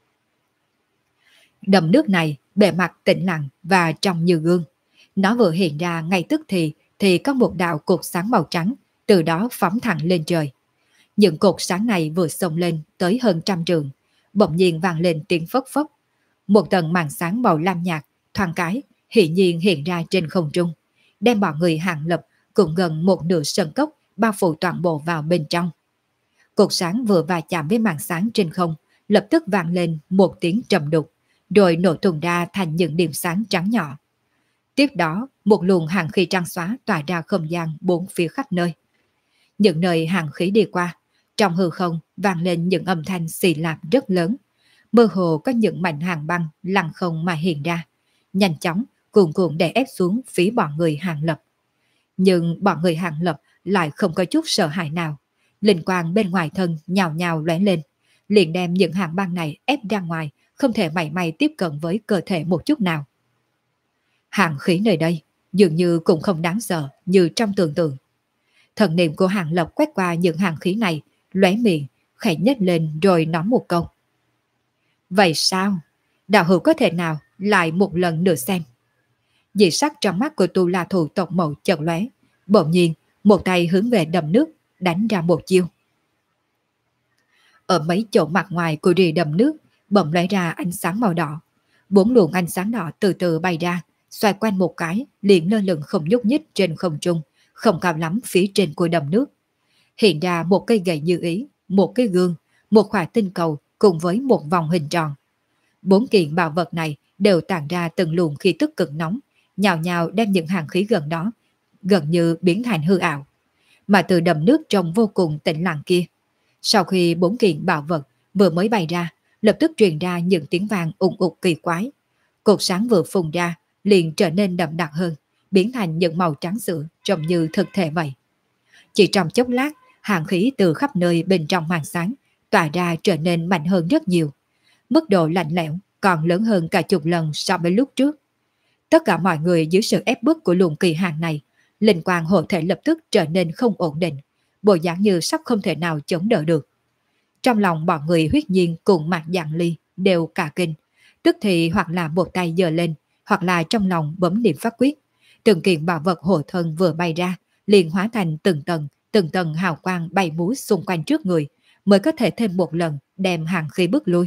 Đầm nước này bề mặt tĩnh lặng và trong như gương. Nó vừa hiện ra ngay tức thì có một đạo cột sáng màu trắng từ đó phóng thẳng lên trời. Những cột sáng này vừa xông lên tới hơn 100 trượng, bỗng nhiên vang lên tiếng phốc phốc. Một tầng màn sáng màu lam nhạt thoáng cái hiển nhiên hiện ra trên không trung, đem bọn người Hàng Lập cùng gần một nửa sân cốc bao phủ toàn bộ vào bên trong. Cột sáng vừa va chạm với màn sáng trên không, lập tức vang lên một tiếng trầm đục, rồi nổ tung ra thành những điểm sáng trắng nhỏ. Tiếp đó, một luồng hàng khí trắng xóa tỏa ra không gian bốn phía khắp nơi. Những nơi hàng khí đi qua, trong hư không vang lên những âm thanh xì lạp rất lớn. Mơ hồ có những mảnh hàng băng lặng không mà hiện ra, nhanh chóng cuồn cuộn đè ép xuống phía bọn người Hàng Lập. Nhưng bọn người Hàng Lập lại không có chút sợ hãi nào. Linh quang bên ngoài thân nhào nhào lóe lên, liền đem những hàng băng này ép ra ngoài, không thể mảy may tiếp cận với cơ thể một chút nào. Hàng khí nơi đây dường như cũng không đáng sợ như trong tưởng tượng. Thần niệm của Hàng Lập quét qua những hàng khí này, lóe miệng, khẽ nhếch lên rồi nói một câu. Vậy sao? Đạo hữu có thể nào lại một lần nữa xem? Dị sắc trong mắt của Tu La thủ tộc Mậu chợt lóe, bỗng nhiên một tay hướng về đầm nước đánh ra một chiêu. Ở mấy chỗ mặt ngoài của rìa đầm nước bỗng lóe ra ánh sáng màu đỏ. 4 luồng ánh sáng đỏ từ từ bay ra, xoay quanh một cái, liền lơ lửng không nhúc nhích trên không trung, không cao lắm phía trên của đầm nước. Hiện ra một cây gậy như ý, một cái gương, một quả tinh cầu cùng với một vòng hình tròn. 4 kiện bảo vật này đều tản ra từng luồng khí tức cực nóng, nhào nhào đem những hàng khí gần đó, gần như biến thành hư ảo. Mà từ đầm nước trông vô cùng tĩnh lặng kia, sau khi 4 kiện bảo vật vừa mới bay ra, lập tức truyền ra những tiếng vang ùng ục kỳ quái. Cột sáng vừa phun ra, liền trở nên đậm đặc hơn, biến thành những màu trắng sữa trông như thực thể vậy. Chỉ trong chốc lát, hàng khí từ khắp nơi bên trong màn sáng tỏa ra trở nên mạnh hơn rất nhiều. Mức độ lạnh lẽo còn lớn hơn cả chục lần so với lúc trước. Tất cả mọi người dưới sự ép bức của luồng kỳ hàng này, linh quang hộ thể lập tức trở nên không ổn định, bộ dáng như sắp không thể nào chống đỡ được. Trong lòng bọn người Huyết Nhiên cùng Mạc Dạng Ly đều cả kinh, tức thì hoặc là một tay giơ lên, hoặc là trong lòng bấm niệm pháp quyết. Từng kiện bảo vật hộ thân vừa bay ra, liền hóa thành từng tầng hào quang bay múa xung quanh trước người, mới có thể thêm một lần đem hàng khí bước lui.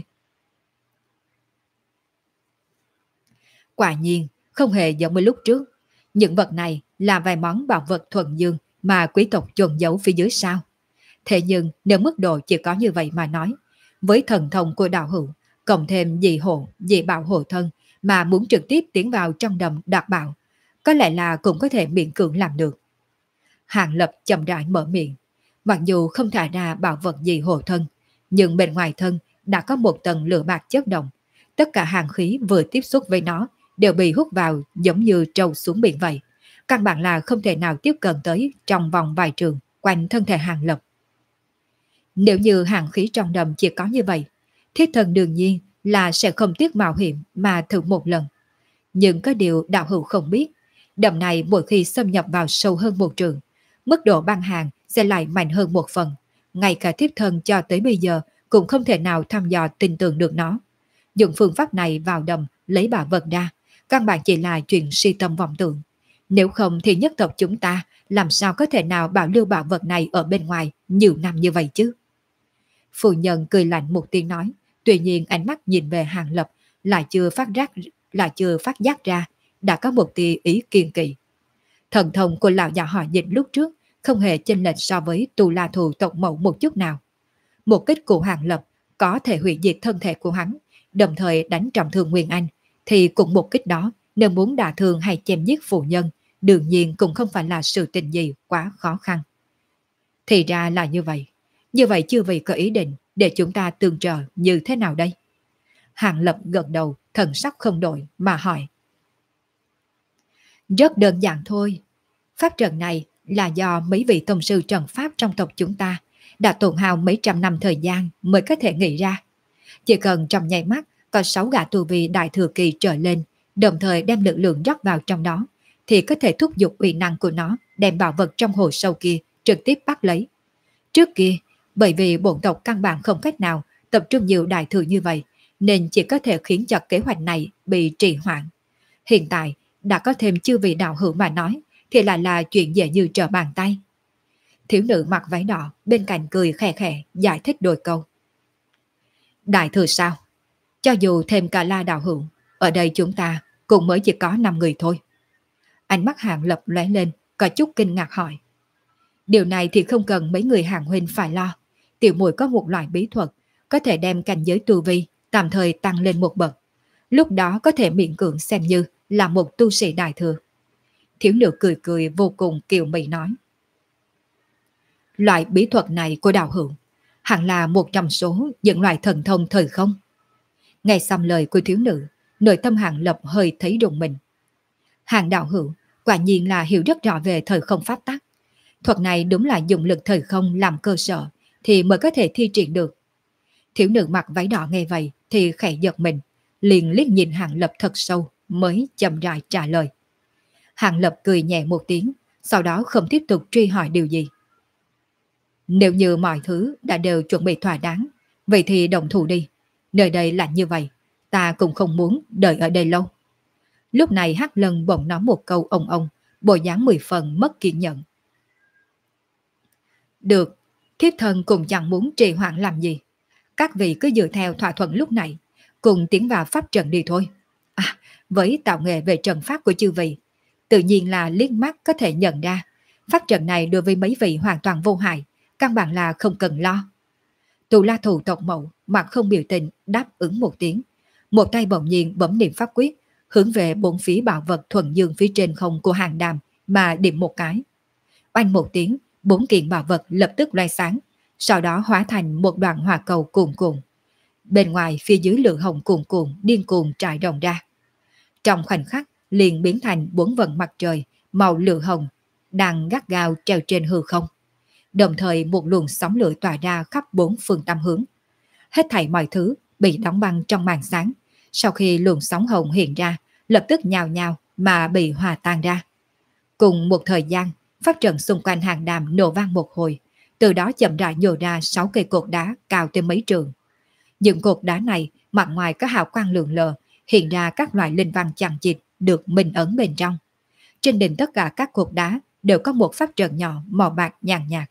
Quả nhiên, không hề giống như lúc trước. Những vật này là vài món bảo vật thuần dương mà quý tộc chôn giấu phía dưới sao. Thế nhưng nếu mức độ chỉ có như vậy mà nói, với thần thông của đạo hữu, cộng thêm dị hộ, dị bảo hộ thân mà muốn trực tiếp tiến vào trong đầm đoạt bảo, có lẽ là cũng có thể miễn cưỡng làm được. Hàng Lập chậm rãi mở miệng, mặc dù không thả ra bảo vật dị hộ thân, nhưng bên ngoài thân đã có một tầng lửa bạc chất động. Tất cả hàng khí vừa tiếp xúc với nó đều bị hút vào giống như trâu xuống biển vậy. Căn bản là không thể nào tiếp cận tới trong vòng vài trường quanh thân thể Hàng Lập. Nếu như hàng khí trong đầm chỉ có như vậy, thiết thần đương nhiên là sẽ không tiếc mạo hiểm mà thử một lần. Nhưng có điều đạo hữu không biết, đầm này mỗi khi xâm nhập vào sâu hơn một trường, mức độ băng hàng sẽ lại mạnh hơn một phần. Ngay cả thiết thần cho tới bây giờ cũng không thể nào thăm dò tin tưởng được nó. Dùng phương pháp này vào đầm lấy bảo vật ra, căn bản chỉ là chuyện si tâm vọng tưởng. Nếu không thì nhất tộc chúng ta làm sao có thể nào bảo lưu bảo vật này ở bên ngoài nhiều năm như vậy chứ? Phu nhân cười lạnh một tiếng nói, tuy nhiên ánh mắt nhìn về Hàng Lập lại chưa phát giác ra, đã có một tia ý kiên kỵ. Thần thông của lão già họ Dịch lúc trước không hề chênh lệch so với Tù La Thù tộc mẫu một chút nào. Một kích của Hàng Lập có thể hủy diệt thân thể của hắn, đồng thời đánh trọng thương Nguyên Anh, thì cùng một kích đó, nếu muốn đả thương hay chém giết phụ nhân, đương nhiên cũng không phải là sự tình gì quá khó khăn. Thì ra là như vậy. Như vậy chưa vì có ý định để chúng ta tương trợ như thế nào đây? Hàng Lập gật đầu, thần sắc không đổi mà hỏi. Rất đơn giản thôi. Pháp trận này là do mấy vị tông sư trận pháp trong tộc chúng ta đã tổn hao mấy trăm năm thời gian mới có thể nghĩ ra. Chỉ cần trong nháy mắt có 6 gã tu vi đại thừa kỳ trở lên, đồng thời đem lực lượng rót vào trong đó, thì có thể thúc giục uy năng của nó đem bảo vật trong hồ sâu kia trực tiếp bắt lấy. Trước kia, bởi vì bổn tộc căn bản không cách nào tập trung nhiều đại thừa như vậy, nên chỉ có thể khiến cho kế hoạch này bị trì hoãn. Hiện tại, đã có thêm chư vị đạo hữu mà nói, thì lại là chuyện dễ như trở bàn tay. Thiếu nữ mặc váy đỏ bên cạnh cười khẽ khẽ giải thích đôi câu. Đại thừa sao? Cho dù thêm cả La đạo hữu, ở đây chúng ta cũng mới chỉ có 5 người thôi. Ánh mắt Hàng Lập lóe lên, có chút kinh ngạc hỏi. Điều này thì không cần mấy người Hàng huynh phải lo. Tiểu muội có một loại bí thuật, có thể đem cảnh giới tu vi tạm thời tăng lên một bậc. Lúc đó có thể miễn cưỡng xem như là một tu sĩ đại thừa. Thiếu nữ cười cười vô cùng kiều mị nói. Loại bí thuật này của đạo hữu hẳn là một trong số những loại thần thông thời không? Nghe xong lời của thiếu nữ, nội tâm Hàng Lập hơi thấy rùng mình. Hàng đạo hữu quả nhiên là hiểu rất rõ về thời không pháp tắc. Thuật này đúng là dùng lực thời không làm cơ sở thì mới có thể thi triển được. Thiếu nữ mặc váy đỏ nghe vậy thì khẽ giật mình, liền liếc nhìn Hàng Lập thật sâu mới chậm rãi trả lời. Hàng Lập cười nhẹ một tiếng, sau đó không tiếp tục truy hỏi điều gì. Nếu như mọi thứ đã đều chuẩn bị thỏa đáng, vậy thì động thủ đi. Nơi đây lạnh như vậy, ta cũng không muốn đợi ở đây lâu. Lúc này Hắc Lân bỗng nói một câu ông, bộ dáng 10 phần mất kiên nhẫn. Được, thiếp thân cũng chẳng muốn trì hoãn làm gì. Các vị cứ dựa theo thỏa thuận lúc này, cùng tiến vào pháp trận đi thôi. À, với tạo nghệ về trận pháp của chư vị, tự nhiên là liếc mắt có thể nhận ra, pháp trận này đối với mấy vị hoàn toàn vô hại, căn bản là không cần lo. Tù La Thủ tộc mẫu mặt không biểu tình đáp ứng một tiếng, một tay bỗng nhiên bấm niệm pháp quyết, hướng về bốn phía bảo vật thuần dương phía trên không của hàng đàm mà điểm một cái. Oanh một tiếng, bốn kiện bảo vật lập tức loe sáng, sau đó hóa thành một đoạn hỏa cầu cuồn cuộn. Bên ngoài phía dưới lửa hồng cuồn cuộn điên cuồng trải rộng ra. Trong khoảnh khắc liền biến thành bốn vầng mặt trời màu lửa hồng đang gắt gao treo trên hư không. Đồng thời một luồng sóng lửa tỏa ra khắp bốn phương tám hướng. Hết thảy mọi thứ bị đóng băng trong màn sáng. Sau khi luồng sóng hồng hiện ra, lập tức nhào nhào mà bị hòa tan ra. Cùng một thời gian, phát trận xung quanh hàng đàm nổ vang một hồi, từ đó chậm rãi nhô ra 6 cây cột đá cao tới mấy trường. Những cột đá này mặt ngoài có hào quang lượn lờ, hiện ra các loại linh văn chằng chịt được minh ấn bên trong. Trên đỉnh tất cả các cột đá đều có một pháp trận nhỏ màu bạc nhàn nhạt.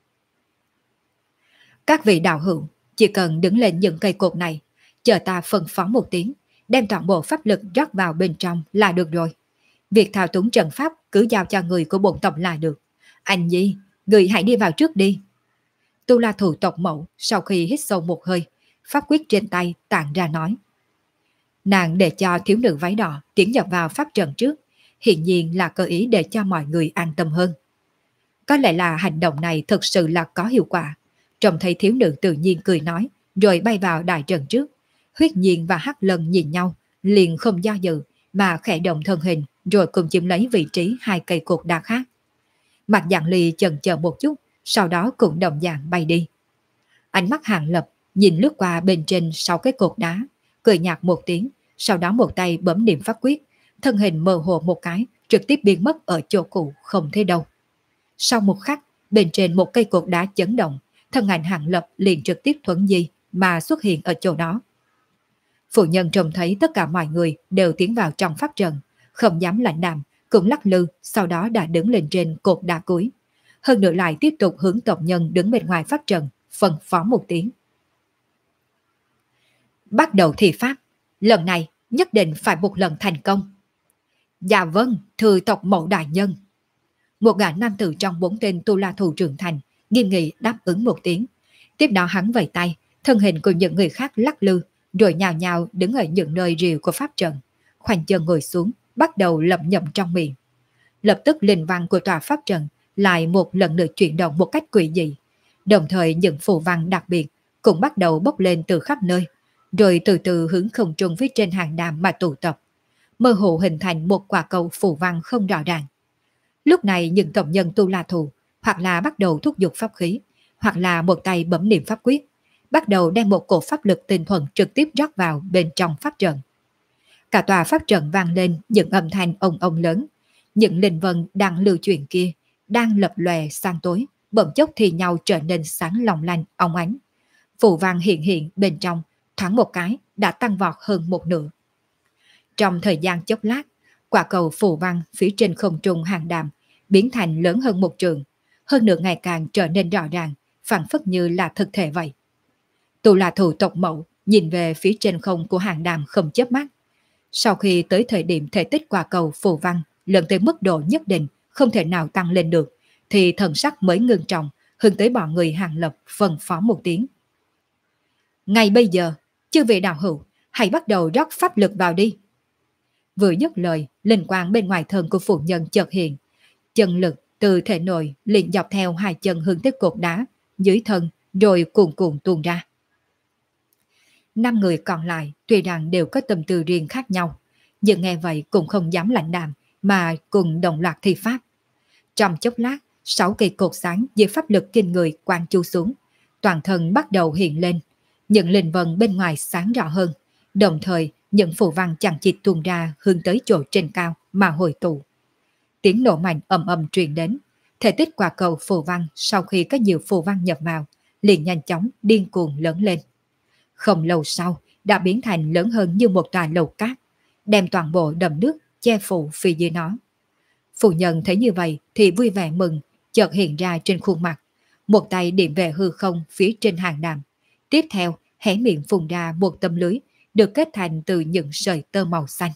Các vị đạo hữu chỉ cần đứng lên những cây cột này, chờ ta phân phó một tiếng, đem toàn bộ pháp lực rót vào bên trong là được rồi. Việc thao túng trận pháp cứ giao cho người của bổn tộc là được. Anh Nhi, người hãy đi vào trước đi. Tu La Thủ tộc mẫu sau khi hít sâu một hơi, pháp quyết trên tay tản ra nói. Nàng để cho thiếu nữ váy đỏ tiến nhập vào pháp trận trước, hiện nhiên là cơ ý để cho mọi người an tâm hơn. Có lẽ là hành động này thực sự là có hiệu quả. Trông thấy thiếu nữ tự nhiên cười nói, rồi bay vào đại trận trước. Huyết Nhiên và Hắc Lân nhìn nhau, liền không do dự, mà khẽ động thân hình, rồi cùng chiếm lấy vị trí hai cây cột đá khác. Mặt Dạng Ly chần chờ một chút, sau đó cũng đồng dạng bay đi. Ánh mắt Hàng Lập nhìn lướt qua bên trên 6 cái cột đá, cười nhạt một tiếng, sau đó một tay bấm niệm pháp quyết, thân hình mơ hồ một cái, trực tiếp biến mất ở chỗ cũ không thấy đâu. Sau một khắc, bên trên một cây cột đá chấn động, thân ảnh Hàng Lập liền trực tiếp thuấn di mà xuất hiện ở chỗ đó. Phụ nhân trông thấy tất cả mọi người đều tiến vào trong pháp trận, không dám lãnh đạm, cũng lắc lư, sau đó đã đứng lên trên cột đá cuối. Hơn nữa lại tiếp tục hướng tộc nhân đứng bên ngoài pháp trận, phân phó một tiếng. Bắt đầu thi pháp, lần này nhất định phải một lần thành công. Dạ vâng, thưa tộc mẫu đại nhân. Một gã nam tử trong 4 tên Tu La Thủ trưởng thành, nghiêm nghị đáp ứng một tiếng. Tiếp đó hắn vẫy tay, thân hình của những người khác lắc lư, rồi nhào nhào đứng ở những nơi rìu của pháp trận, khoanh chân ngồi xuống, bắt đầu lẩm nhẩm trong miệng. Lập tức linh văn của tòa pháp trận lại một lần nữa chuyển động một cách quỷ dị, đồng thời những phù văn đặc biệt cũng bắt đầu bốc lên từ khắp nơi, rồi từ từ hướng không trung phía trên hàng đàm mà tụ tập, mơ hồ hình thành một quả cầu phù văn không rõ ràng. Lúc này những tộc nhân Tu La Thủ hoặc là bắt đầu thúc giục pháp khí, hoặc là một tay bấm niệm pháp quyết, bắt đầu đem một cổ pháp lực tinh thuần trực tiếp rót vào bên trong pháp trận. Cả tòa pháp trận vang lên những âm thanh ông ông lớn, những linh vân đang lưu chuyển kia, đang lập lòe sang tối, bỗng chốc thì nhau trở nên sáng long lanh, óng ánh. Phù văn hiện hiện bên trong, thoáng một cái đã tăng vọt hơn một nửa. Trong thời gian chốc lát, quả cầu phù văn phía trên không trung hàng đàm biến thành lớn hơn một trường, hơn nữa ngày càng trở nên rõ ràng, phảng phất như là thực thể vậy. Tu La Thủ tộc mẫu nhìn về phía trên không của hàng đàm không chớp mắt. Sau khi tới thời điểm thể tích quả cầu phù văn lớn tới mức độ nhất định không thể nào tăng lên được, thì thần sắc mới ngưng trọng, hướng tới bọn người Hàng Lập phân phó một tiếng. Ngay bây giờ, chư vị đạo hữu, hãy bắt đầu rót pháp lực vào đi. Vừa dứt lời, linh quang bên ngoài thân của phụ nhân chợt hiện, chân lực từ thể nội liền dọc theo hai chân hướng tới cột đá dưới thân, rồi cuồn cuộn tuôn ra. 5 người còn lại tuy rằng đều có tâm tư riêng khác nhau, nhưng nghe vậy cũng không dám lãnh đạm mà cùng đồng loạt thi pháp. Trong chốc lát, 6 cây cột sáng dưới pháp lực kinh người quang chu xuống, toàn thân bắt đầu hiện lên, những linh vân bên ngoài sáng rõ hơn, đồng thời những phù văn chằng chịt tuôn ra hướng tới chỗ trên cao mà hồi tụ. Tiếng nổ mạnh ầm ầm truyền đến, thể tích quả cầu phù văn sau khi có nhiều phù văn nhập vào, liền nhanh chóng điên cuồng lớn lên. Không lâu sau, đã biến thành lớn hơn như một tòa lầu cát, đem toàn bộ đầm nước che phủ phía dưới nó. Phụ nhân thấy như vậy thì vui vẻ mừng, chợt hiện ra trên khuôn mặt, một tay điểm về hư không phía trên hàng đàm. Tiếp theo, hé miệng phun ra một tấm lưới, được kết thành từ những sợi tơ màu xanh.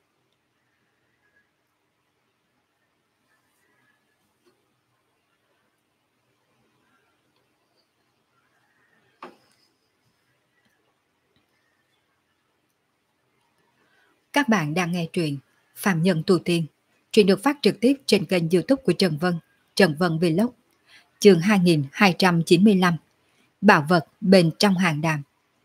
Các bạn đang nghe truyện Phạm Nhân Tu Tiên. Truyện được phát trực tiếp trên kênh YouTube của Trần Vân, Trần Vân Vlog. Chương 2295. Bảo vật bên trong hàng đàm.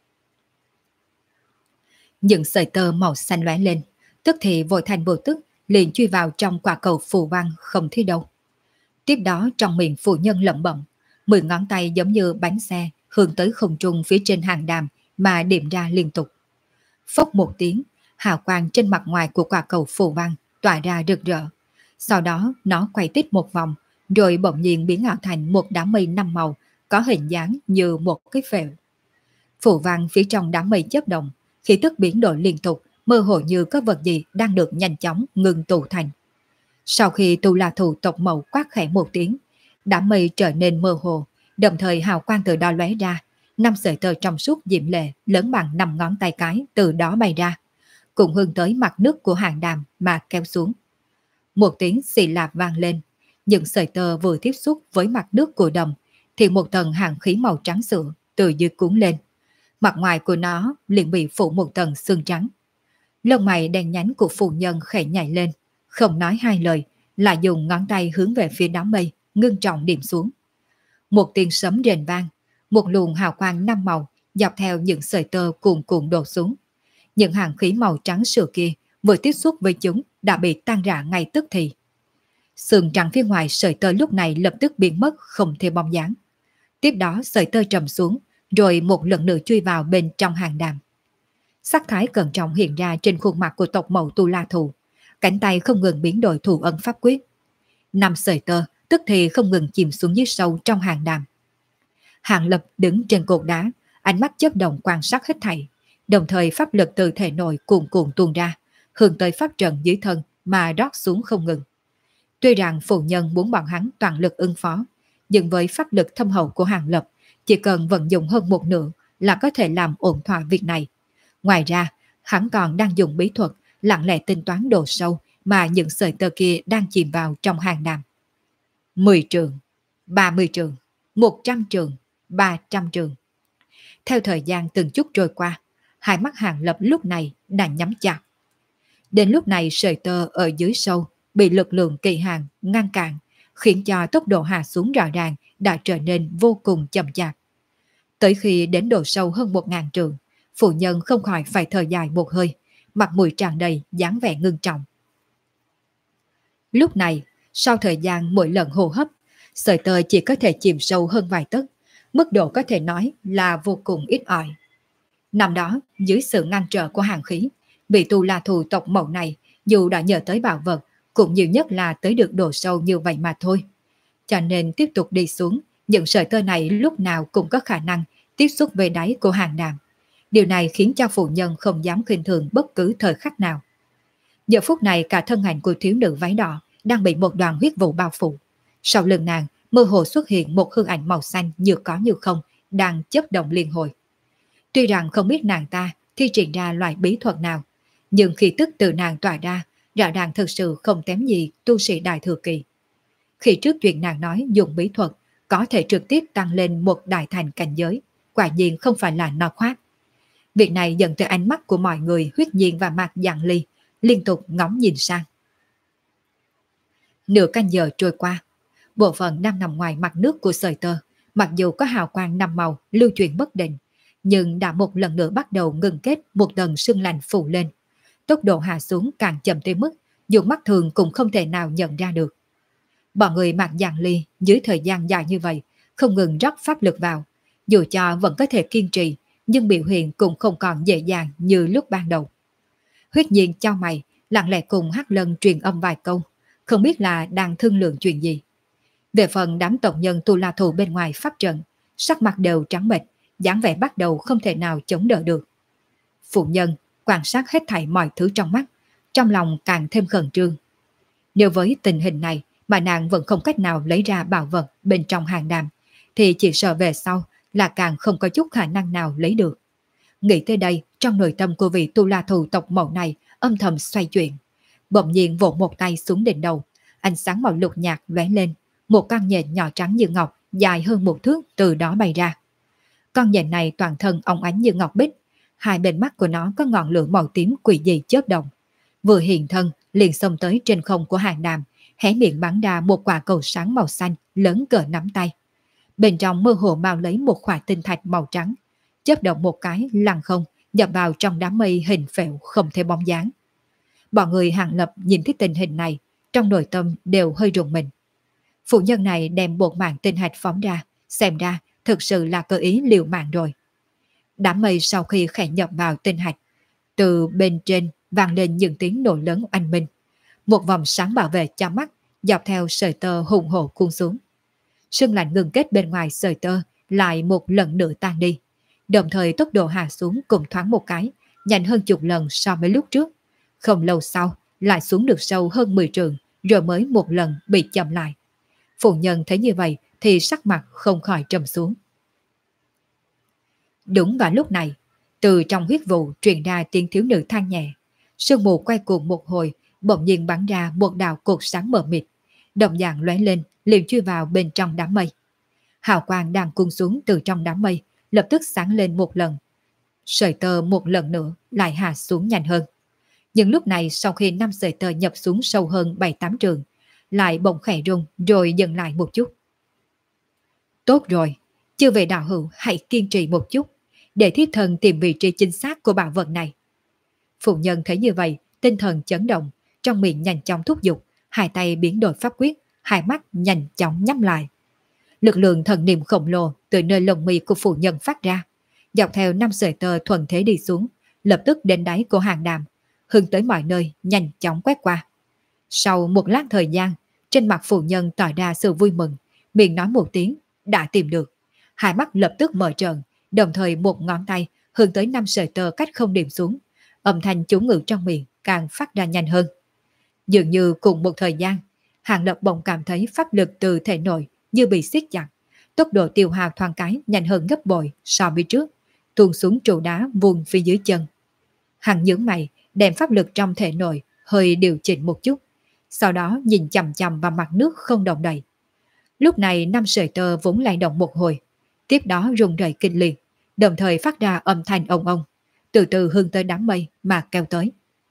Những sợi tơ màu xanh lóe lên, tức thì vội thành vô tức liền chui vào trong quả cầu phù văn không thấy đâu. Tiếp đó trong miệng phụ nhân lẩm bẩm, 10 ngón tay giống như bánh xe hướng tới không trung phía trên hàng đàm mà điểm ra liên tục. Phốc một tiếng, hào quang trên mặt ngoài của quả cầu phù văn tỏa ra rực rỡ. Sau đó nó quay tít một vòng, rồi bỗng nhiên biến ảo thành một đám mây 5 màu có hình dáng như một cái phễu. Phù văn phía trong đám mây chớp động, khí tức biến đổi liên tục, mơ hồ như có vật gì đang được nhanh chóng ngừng tụ thành. Sau khi Tu La Thủ tộc Mậu quát khẽ một tiếng, đám mây trở nên mơ hồ, đồng thời hào quang từ đó lóe ra, 5 sợi tơ trong suốt diễm lệ lớn bằng 5 ngón tay cái từ đó bay ra, cùng hướng tới mặt nước của hàng đàm mà kéo xuống. Một tiếng xì lạp vang lên, những sợi tơ vừa tiếp xúc với mặt nước của đầm thì một tầng hàng khí màu trắng sữa từ dưới cuốn lên. Mặt ngoài của nó liền bị phủ một tầng xương trắng. Lông mày đen nhánh của phụ nhân khẽ nhảy lên, không nói hai lời, lại dùng ngón tay hướng về phía đám mây, ngưng trọng điểm xuống. Một tiếng sấm rền vang, một luồng hào quang 5 màu dọc theo những sợi tơ cuồn cuộn đổ xuống. Những hàng khí màu trắng sữa kia vừa tiếp xúc với chúng đã bị tan rã ngay tức thì. Sườn trắng phía ngoài sợi tơ lúc này lập tức biến mất không thể bóng dáng. Tiếp đó sợi tơ trầm xuống, rồi một lần nữa chui vào bên trong hàng đàm. Sắc thái cẩn trọng hiện ra trên khuôn mặt của tộc Mậu Tu La Thủ, cánh tay không ngừng biến đổi thủ ấn pháp quyết. 5 sợi tơ tức thì không ngừng chìm xuống dưới sâu trong hàng đàm. Hàng Lập đứng trên cột đá, ánh mắt chớp động quan sát hết thảy, đồng thời pháp lực từ thể nội cuồn cuộn tuôn ra, hướng tới pháp trận dưới thân mà rót xuống không ngừng. Tuy rằng phụ nhân muốn bọn hắn toàn lực ứng phó, nhưng với pháp lực thâm hậu của Hàng Lập, chỉ cần vận dụng hơn một nửa là có thể làm ổn thỏa việc này. Ngoài ra, hắn còn đang dùng bí thuật lặng lẽ tính toán độ sâu mà những sợi tơ kia đang chìm vào trong hàng đàm. 10 trường, 30 trường, 100 trường, 300 trường. Theo thời gian từng chút trôi qua, hai mắt Hàng Lập lúc này đã nhắm chặt. Đến lúc này sợi tơ ở dưới sâu bị lực lượng kỳ hàng ngăn cản, khiến cho tốc độ hạ xuống rõ ràng đã trở nên vô cùng chậm chạp. Tới khi đến độ sâu hơn 1000 trường, phụ nhân không khỏi phải thở dài một hơi, mặt mũi tràn đầy dáng vẻ ngưng trọng. Lúc này, sau thời gian mỗi lần hô hấp, sợi tơ chỉ có thể chìm sâu hơn vài tấc, mức độ có thể nói là vô cùng ít ỏi. Năm đó, dưới sự ngăn trở của hàng khí, bị Tu La Thủ tộc Mậu này dù đã nhờ tới bảo vật, cũng nhiều nhất là tới được độ sâu như vậy mà thôi. Cho nên tiếp tục đi xuống, những sợi tơ này lúc nào cũng có khả năng tiếp xúc với đáy của hàng đàm. Điều này khiến cho phụ nhân không dám khinh thường bất cứ thời khắc nào. Giờ phút này cả thân ảnh của thiếu nữ váy đỏ đang bị một đoàn huyết vụ bao phủ. Sau lưng nàng, mơ hồ xuất hiện một hư ảnh màu xanh như có như không, đang chớp động liên hồi. Tuy rằng không biết nàng ta thi triển ra loại bí thuật nào, nhưng khí tức từ nàng tỏa ra, rõ ràng thực sự không kém gì tu sĩ đại thừa kỳ. Khi trước chuyện nàng nói dùng bí thuật có thể trực tiếp tăng lên một đại thành cảnh giới, quả nhiên không phải là nói khoác. Việc này dẫn tới ánh mắt của mọi người Huyết Nhiên và Mạc Dạng Ly liên tục ngóng nhìn sang. Nửa canh giờ trôi qua, bộ phận đang nằm ngoài mặt nước của sợi tơ, mặc dù có hào quang 5 màu lưu chuyển bất định, nhưng đã một lần nữa bắt đầu ngừng kết một tầng sương lạnh phủ lên. Tốc độ hạ xuống càng chậm tới mức dù mắt thường cũng không thể nào nhận ra được. Bọn người Mạc Dạng Ly dưới thời gian dài như vậy không ngừng rót pháp lực vào, dù cho vẫn có thể kiên trì, nhưng biểu hiện cũng không còn dễ dàng như lúc ban đầu. Huyết Nhiên chau mày, lặng lẽ cùng Hắc Lân truyền âm vài câu, không biết là đang thương lượng chuyện gì. Về phần đám tộc nhân Tu La Thủ bên ngoài pháp trận, sắc mặt đều trắng bệch, dáng vẻ bắt đầu không thể nào chống đỡ được. Phụ nhân quan sát hết thảy mọi thứ trong mắt, trong lòng càng thêm khẩn trương. Nếu với tình hình này mà nàng vẫn không cách nào lấy ra bảo vật bên trong hàng đàm, thì chỉ sợ về sau là càng không có chút khả năng nào lấy được. Nghĩ tới đây, trong nội tâm của vị tu la thù tộc mậu này âm thầm xoay chuyển. Bỗng nhiên vỗ một tay xuống đỉnh đầu, ánh sáng màu lục nhạt lóe lên, một con nhện nhỏ trắng như ngọc, dài hơn một thước từ đó bay ra. Con nhện này toàn thân óng ánh như ngọc bích, hai bên mắt của nó có ngọn lửa màu tím quỷ dị chớp động. Vừa hiện thân, liền xông tới trên không của Hàng Đàm, hé miệng bắn ra một quả cầu sáng màu xanh lớn cỡ nắm tay. Bên trong mơ hồ bao lấy một quả tinh thạch màu trắng, chớp động một cái lăn không, nhập vào trong đám mây hình phễu không thể bóng dáng. Bọn người Hàng Lập nhìn thấy tình hình này, trong nội tâm đều hơi rùng mình. Phụ nhân này đem bột mạng tinh hạch phóng ra, xem ra thực sự là cơ ý liều mạng rồi. Đám mây sau khi khẽ nhập vào tinh hạch, từ bên trên vang lên những tiếng nổ lớn oanh minh. Một vòng sáng bảo vệ cho mắt, dọc theo sợi tơ hùng hổ cuốn xuống. Sương lạnh ngừng kết bên ngoài sợi tơ lại một lần nữa tan đi. Đồng thời tốc độ hạ xuống cùng thoáng một cái, nhanh hơn chục lần so với lúc trước. Không lâu sau, lại xuống được sâu hơn 10 trượng, rồi mới một lần bị chậm lại. Phụ nhân thấy như vậy thì sắc mặt không khỏi trầm xuống. Đúng vào lúc này, từ trong huyết vụ truyền ra tiếng thiếu nữ than nhẹ. Sương mù quay cuồng một hồi, bỗng nhiên bắn ra một đạo cột sáng mờ mịt, đồng dạng lóe lên, liền chui vào bên trong đám mây. Hào quang đang cuốn xuống từ trong đám mây, lập tức sáng lên một lần. Sợi tơ một lần nữa lại hạ xuống nhanh hơn. Nhưng lúc này sau khi 5 sợi tơ nhập xuống sâu hơn 7-8 trường, lại bỗng khẽ rung rồi dừng lại một chút. Tốt rồi, chưa về đạo hữu hãy kiên trì một chút, để thiết thần tìm vị trí chính xác của bảo vật này. Phụ nhân thấy như vậy, tinh thần chấn động, trong miệng nhanh chóng thúc giục, hai tay biến đổi pháp quyết, hai mắt nhanh chóng nhắm lại. Lực lượng thần niệm khổng lồ từ nơi lồng mi của phụ nhân phát ra, dọc theo 5 sợi tơ thuận thế đi xuống, lập tức đến đáy của Hàng Đàm, hướng tới mọi nơi nhanh chóng quét qua. Sau một lát thời gian, trên mặt phụ nhân tỏ ra sự vui mừng, miệng nói một tiếng, đã tìm được. Hai mắt lập tức mở trợn, đồng thời một ngón tay hướng tới 5 sợi tơ cách không điểm xuống, âm thanh chú ngữ trong miệng càng phát ra nhanh hơn. Dường như cùng một thời gian, Hàng Lập bỗng cảm thấy pháp lực từ thể nội như bị siết chặt, tốc độ tiêu hao thoáng cái nhanh hơn gấp bội so với trước, tuôn xuống trụ đá vuông phía dưới chân. Hàng nhướng mày, đem pháp lực trong thể nội hơi điều chỉnh một chút, sau đó nhìn chằm chằm vào mặt nước không động đậy. Lúc này 5 sợi tơ vốn lay động một hồi, tiếp đó rung rẩy kinh liệt, đồng thời phát ra âm thanh ong ong, từ từ hướng tới đám mây mà kéo tới.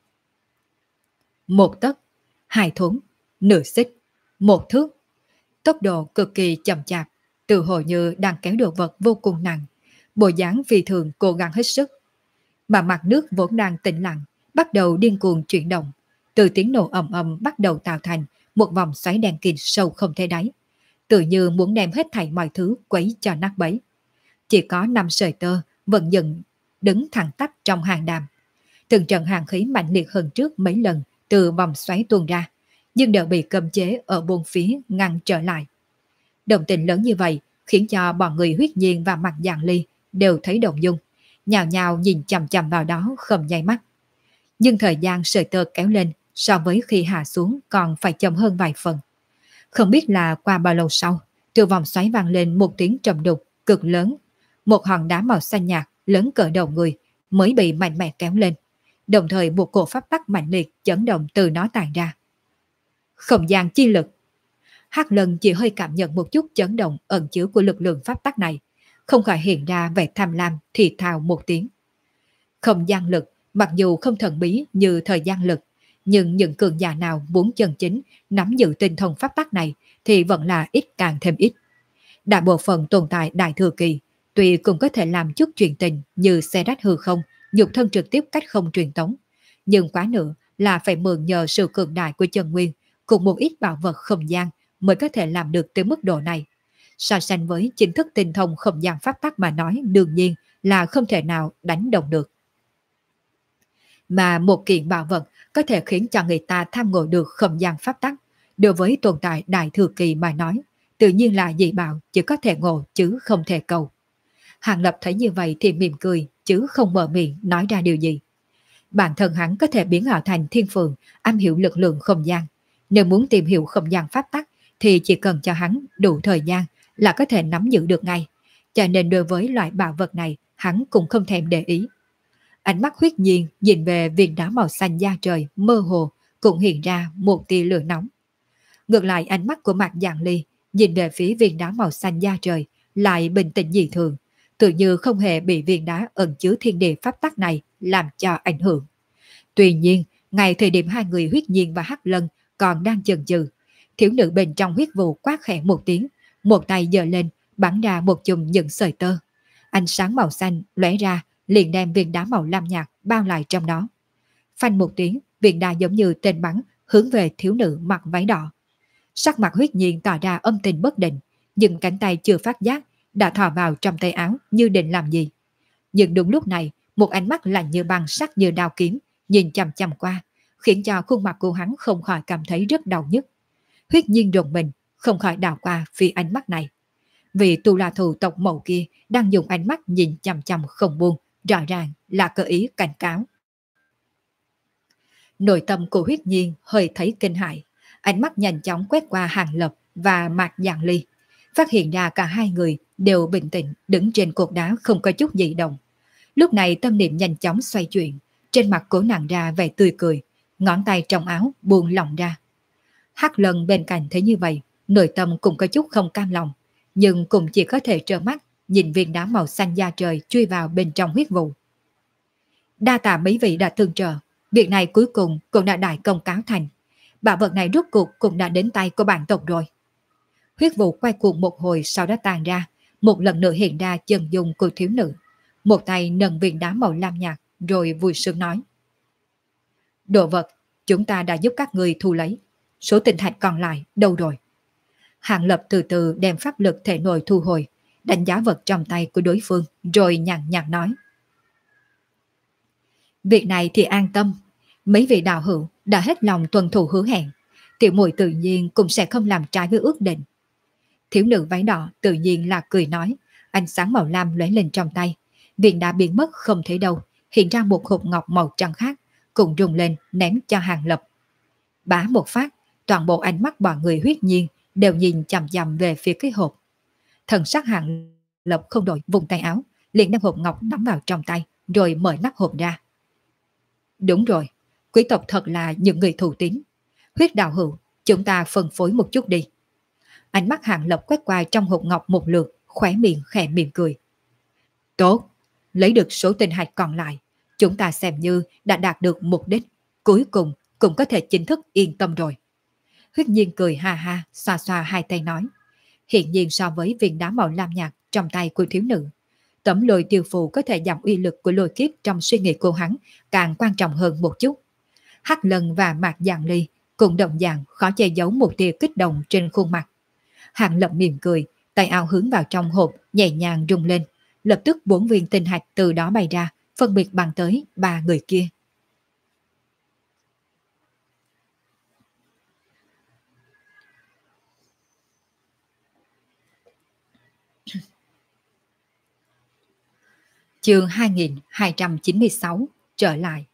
Một tấc, hai thốn, nửa xích, một thước. Tốc độ cực kỳ chậm chạp, tự hồ như đang kéo đồ vật vô cùng nặng, bộ dáng phi thường cố gắng hết sức. Mà mặt nước vốn đang tĩnh lặng, bắt đầu điên cuồng chuyển động, từ tiếng nổ ầm ầm bắt đầu tạo thành một vòng xoáy đen kịt sâu không thể đáy, tự như muốn đem hết thảy mọi thứ quấy cho nát bấy. Chỉ có 5 sợi tơ vẫn dừng đứng thẳng tắp trong Hàng Đàm. Từng trận hàng khí mạnh liệt hơn trước mấy lần từ vòng xoáy tuôn ra, nhưng đều bị cấm chế ở bốn phía ngăn trở lại. Động tĩnh lớn như vậy khiến cho bọn người Huyết Nhiên và Mặt Giang Ly đều thấy động dung, nhào nhào nhìn chằm chằm vào đó không nháy mắt. Nhưng thời gian sợi tơ kéo lên so với khi hạ xuống còn phải chậm hơn vài phần. Không biết là qua bao lâu sau, từ vòng xoáy vang lên một tiếng trầm đục cực lớn, một hòn đá màu xanh nhạt lớn cỡ đầu người mới bị mạnh mẽ kéo lên, đồng thời một cổ pháp tắc mạnh liệt chấn động từ nó tàn ra. Không gian chi lực. Hắc Lân chỉ hơi cảm nhận một chút chấn động ẩn chứa của lực lượng pháp tắc này, không khỏi hiện ra vẻ tham lam thì thào một tiếng. Không gian lực mặc dù không thần bí như thời gian lực, nhưng những cường giả nào muốn chân chính nắm giữ tinh thông pháp tắc này thì vẫn là ít càng thêm ít. Đại bộ phận tồn tại đại thừa kỳ tuy cũng có thể làm chút truyền tình như xe rách hư không, nhục thân trực tiếp cách không truyền tống, nhưng quá nữa là phải mượn nhờ sự cường đại của chân nguyên cùng một ít bảo vật không gian mới có thể làm được tới mức độ này. So sánh với chính thức tinh thông không gian pháp tắc mà nói, đương nhiên là không thể nào đánh đồng được. Mà một kiện bảo vật có thể khiến cho người ta tham ngộ được không gian pháp tắc, đối với tồn tại đại thừa kỳ mà nói, tự nhiên là dị bảo chỉ có thể ngộ chứ không thể cầu. Hàng Lập thấy như vậy thì mỉm cười chứ không mở miệng nói ra điều gì. Bản thân hắn có thể biến ảo thành thiên phượng, am hiểu lực lượng không gian. Nếu muốn tìm hiểu không gian pháp tắc thì chỉ cần cho hắn đủ thời gian là có thể nắm giữ được ngay. Cho nên đối với loại bảo vật này hắn cũng không thèm để ý. Ánh mắt Huyết Nhiên nhìn về viên đá màu xanh da trời mơ hồ cũng hiện ra một tia lửa nóng. Ngược lại ánh mắt của Mạc Giang Ly nhìn về phía viên đá màu xanh da trời lại bình tĩnh dị thường, tự như không hề bị viên đá ẩn chứa thiên địa pháp tắc này làm cho ảnh hưởng. Tuy nhiên, ngay thời điểm hai người Huyết Nhiên và Hắc Lân còn đang chần chừ, thiếu nữ bên trong huyết vụ quát khẽ một tiếng, một tay giơ lên, bắn ra một chùm những sợi tơ. Ánh sáng màu xanh lóe ra, liền đem viên đá màu lam nhạt bao lại trong đó. Phanh một tiếng, viên đá giống như tên bắn hướng về thiếu nữ mặc váy đỏ. Sắc mặt Huyết Nhiên tỏ ra âm tình bất định, nhưng cánh tay chưa phát giác đã thò vào trong tay áo như định làm gì. Nhưng đúng lúc này, một ánh mắt lạnh như băng, sắc như đao kiếm nhìn chằm chằm qua, khiến cho khuôn mặt của hắn không khỏi cảm thấy rất đau nhức. Huyết Nhiên rùng mình, không khỏi đảo qua vì ánh mắt này. Vì Tu La Thù tộc mẫu kia đang dùng ánh mắt nhìn chằm chằm không buông, rõ ràng là cơ ý cảnh cáo. Nội tâm của Huyết Nhiên hơi thấy kinh hãi, ánh mắt nhanh chóng quét qua Hàng Lập và Mạc Giang Ly, phát hiện ra cả hai người đều bình tĩnh đứng trên cột đá không có chút gì động. Lúc này tâm niệm nhanh chóng xoay chuyển, trên mặt cố nặng ra vẻ tươi cười, ngón tay trong áo buông lỏng ra. Hắc Lân bên cạnh thấy như vậy, nội tâm cũng có chút không cam lòng, nhưng cũng chỉ có thể trơ mắt nhìn viên đá màu xanh da trời chui vào bên trong huyết vụ. Đa tạ mấy vị đã tương trợ, việc này cuối cùng cũng đã đại công cáo thành. Bảo vật này rốt cuộc cũng đã đến tay của bản tộc rồi. Huyết vụ quay cuồng một hồi sau đó tàn ra, một lần nữa hiện ra chân dung của thiếu nữ. Một tay nâng viên đá màu lam nhạt rồi vui sướng nói: đồ vật chúng ta đã giúp các người thu lấy, số tinh thạch còn lại đâu rồi? Hàng Lập từ từ đem pháp lực thể nội thu hồi, đánh giá vật trong tay của đối phương rồi nhàn nhạt nói: việc này thì an tâm, mấy vị đạo hữu đã hết lòng tuân thủ hứa hẹn, tiểu muội tự nhiên cũng sẽ không làm trái với ước định. Thiếu nữ váy đỏ tự nhiên là cười nói, ánh sáng màu lam lóe lên trong tay, viên đã biến mất không thấy đâu, hiện ra một hộp ngọc màu trắng khác, cùng rung lên ném cho Hàng Lập. Bá một phát, toàn bộ ánh mắt bọn người Huyết Nhiên đều nhìn chằm chằm về phía cái hộp. Thần sắc Hàng Lập không đổi, vùng tay áo, liền đem hộp ngọc nắm vào trong tay, rồi mở nắp hộp ra. Đúng rồi, quý tộc thật là những người thù tín. Huyết đạo hữu, chúng ta phân phối một chút đi. Ánh mắt Hàng Lập quét qua trong hộp ngọc một lượt, khóe miệng khẽ mỉm cười. Tốt, lấy được số tinh hạch còn lại, chúng ta xem như đã đạt được mục đích, cuối cùng cũng có thể chính thức yên tâm rồi. Huyết Nhiên cười ha ha, xoa xoa hai tay nói. Hiện nhiên so với viên đá màu lam nhạt trong tay của thiếu nữ, tấm lôi tiêu phù có thể giảm uy lực của lôi kiếp trong suy nghĩ của hắn càng quan trọng hơn một chút. Hắc Lân và Mạc Giang Ly cùng đồng dạng khó che giấu một tia kích động trên khuôn mặt. Hàng Lập mỉm cười, tay áo hướng vào trong hộp nhẹ nhàng rung lên, lập tức 4 viên tinh hạch từ đó bay ra, phân biệt bằng tới 3 người kia. Chương 2296 trở lại.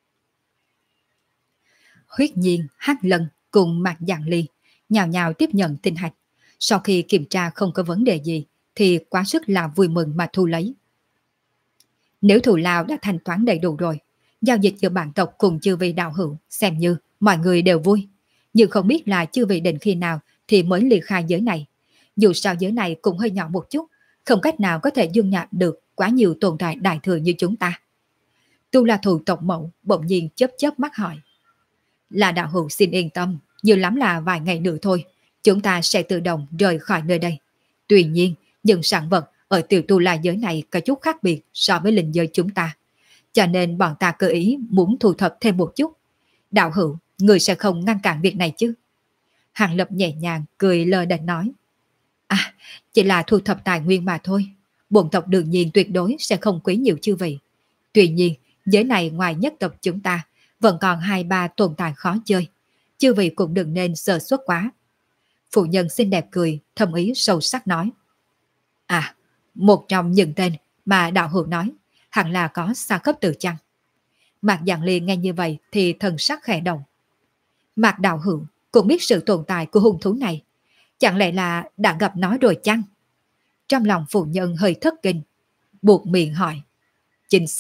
Huyết Nhiên, Hắc Lân cùng Mạc Giang Ly nhào nhào tiếp nhận tinh hạch. Sau khi kiểm tra không có vấn đề gì thì quá sức là vui mừng mà thu lấy. Nếu thù lao đã thanh toán đầy đủ rồi, giao dịch giữa bản tộc cùng chư vị đạo hữu xem như mọi người đều vui. Nhưng không biết là chư vị định khi nào thì mới ly khai giới này. Dù sao giới này cũng hơi nhỏ một chút, không cách nào có thể dung nạp được quá nhiều tồn tại đại thừa như chúng ta. Tu La Thù tộc mẫu bỗng nhiên chớp chớp mắt hỏi. Là đạo hữu xin yên tâm, nhiều lắm là vài ngày nữa thôi, chúng ta sẽ tự động rời khỏi nơi đây. Tuy nhiên, những sản vật ở tiểu tu la giới này có chút khác biệt so với linh giới chúng ta. Cho nên bọn ta cơ ý muốn thu thập thêm một chút. Đạo hữu, người sẽ không ngăn cản việc này chứ? Hàng Lập nhẹ nhàng cười lơ đễnh nói. À, chỉ là thu thập tài nguyên mà thôi. Bổn tộc đương nhiên tuyệt đối sẽ không quấy nhiều chư vị. Tuy nhiên, giới này ngoài nhất tộc chúng ta vẫn còn 2-3 tồn tại khó chơi. Chư vị cũng đừng nên sơ suất quá. Phụ nhân xinh đẹp cười, thầm ý sâu sắc nói. À, một trong những tên mà đạo hữu nói, hẳn là có xa cấp từ chăng? Mạc Giang Ly nghe như vậy thì thần sắc khẽ động. Mạc đạo hữu cũng biết sự tồn tại của hung thú này, chẳng lẽ là đã gặp nó rồi chăng? Trong lòng phụ nhân hơi thất kinh, buộc miệng hỏi. Chính xác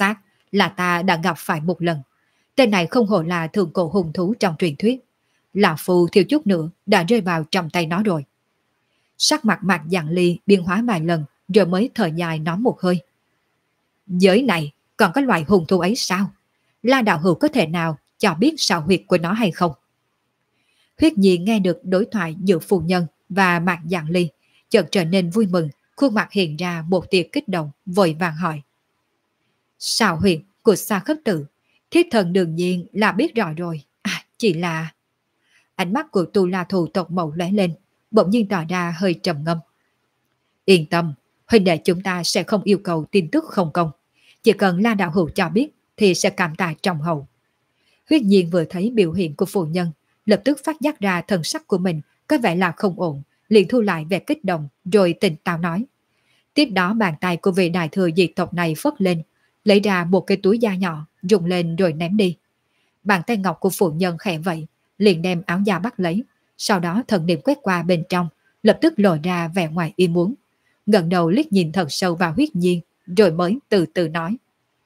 là ta đã gặp phải một lần. Tên này không hổ là thượng cổ hung thú trong truyền thuyết. Lão Phu thiếu chút nữa đã rơi vào trong tay nó rồi. Sắc mặt Mạc Giản Ly biến hóa vài lần rồi mới thở dài nói một hơi. Giới này còn có loại hung thú ấy sao? La đạo hữu có thể nào cho biết sao huyệt của nó hay không? Huyết Nhi nghe được đối thoại giữa phu nhân và Mạc Giản Ly, chợt trở nên vui mừng, khuôn mặt hiện ra một tia kích động, vội vàng hỏi. Sao huyệt của Sa Khất Tử, thiết thần đương nhiên là biết rõ rồi. Chỉ là... Ánh mắt của Tu La Thù tộc mẫu lóe lên, bỗng nhiên tỏ ra hơi trầm ngâm. Yên tâm, huynh đệ chúng ta sẽ không yêu cầu tin tức không công. Chỉ cần La đạo hữu cho biết thì sẽ cảm tạ trọng hậu. Huyết Nhiên vừa thấy biểu hiện của phụ nhân, lập tức phát giác ra thần sắc của mình có vẻ là không ổn, liền thu lại vẻ kích động rồi tỉnh táo nói. Tiếp đó bàn tay của vị đại thừa diệt tộc này phất lên, lấy ra một cái túi da nhỏ, rung lên rồi ném đi. Bàn tay ngọc của phụ nhân khẽ vậy, liền đem áo da bắt lấy, sau đó thần niệm quét qua bên trong, lập tức lộ ra vẻ ngoài ý muốn. Ngẩng đầu liếc nhìn thật sâu vào Huyết Nhiên, rồi mới từ từ nói.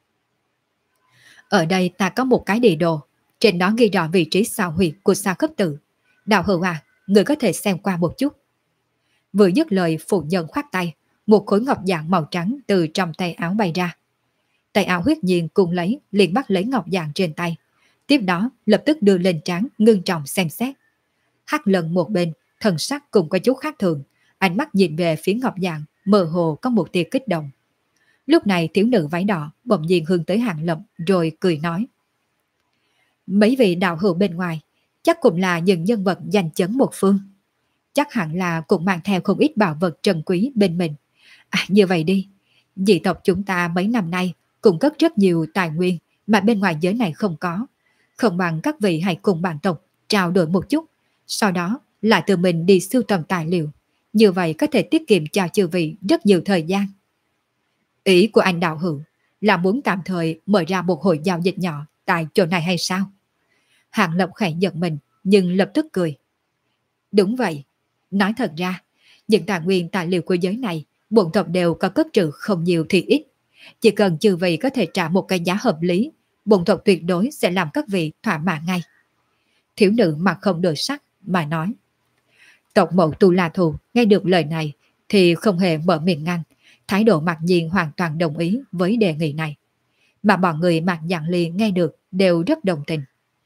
Ở đây ta có một cái địa đồ, trên đó ghi rõ vị trí sao huyệt của Sa Khất Tử. Đạo hữu à, người có thể xem qua một chút. Vừa dứt lời phụ nhân khoát tay, một khối ngọc dạng màu trắng từ trong tay áo bay ra. Tay áo Huyết Nhiên cùng lấy, liền bắt lấy ngọc dạng trên tay. Tiếp đó lập tức đưa lên trán ngưng trọng xem xét. Hắc Lần một bên, thần sắc cũng có chút khác thường, ánh mắt nhìn về phía ngọc dạng, mơ hồ có một tia kích động. Lúc này thiếu nữ váy đỏ bỗng nhiên hướng tới Hàng Lập rồi cười nói. Mấy vị đạo hữu bên ngoài chắc cũng là những nhân vật danh chấn một phương. Chắc hẳn là cũng mang theo không ít bảo vật trân quý bên mình. Như vậy đi, dị tộc chúng ta mấy năm nay cung cấp rất nhiều tài nguyên mà bên ngoài giới này không có. Không bằng các vị hãy cùng bản tộc trao đổi một chút, sau đó lại tự mình đi sưu tầm tài liệu. Như vậy có thể tiết kiệm cho chư vị rất nhiều thời gian. Ý của anh đạo hữu là muốn tạm thời mở ra một hội giao dịch nhỏ tại chỗ này hay sao? Hàng Lập khẽ giật mình nhưng lập tức cười. Đúng vậy. Nói thật ra, những tài nguyên tài liệu của giới này bổn tộc đều có cất trữ không nhiều thì ít. Chỉ cần chư vị có thể trả một cái giá hợp lý, bổn tộc tuyệt đối sẽ làm các vị thỏa mãn ngay. Thiếu nữ mặt không đổi sắc mà nói. Tộc mẫu Tu La Thù nghe được lời này thì không hề mở miệng ngăn, thái độ mặc nhiên hoàn toàn đồng ý với đề nghị này. Mà bọn người Mạc Giản Ly nghe được đều rất đồng tình.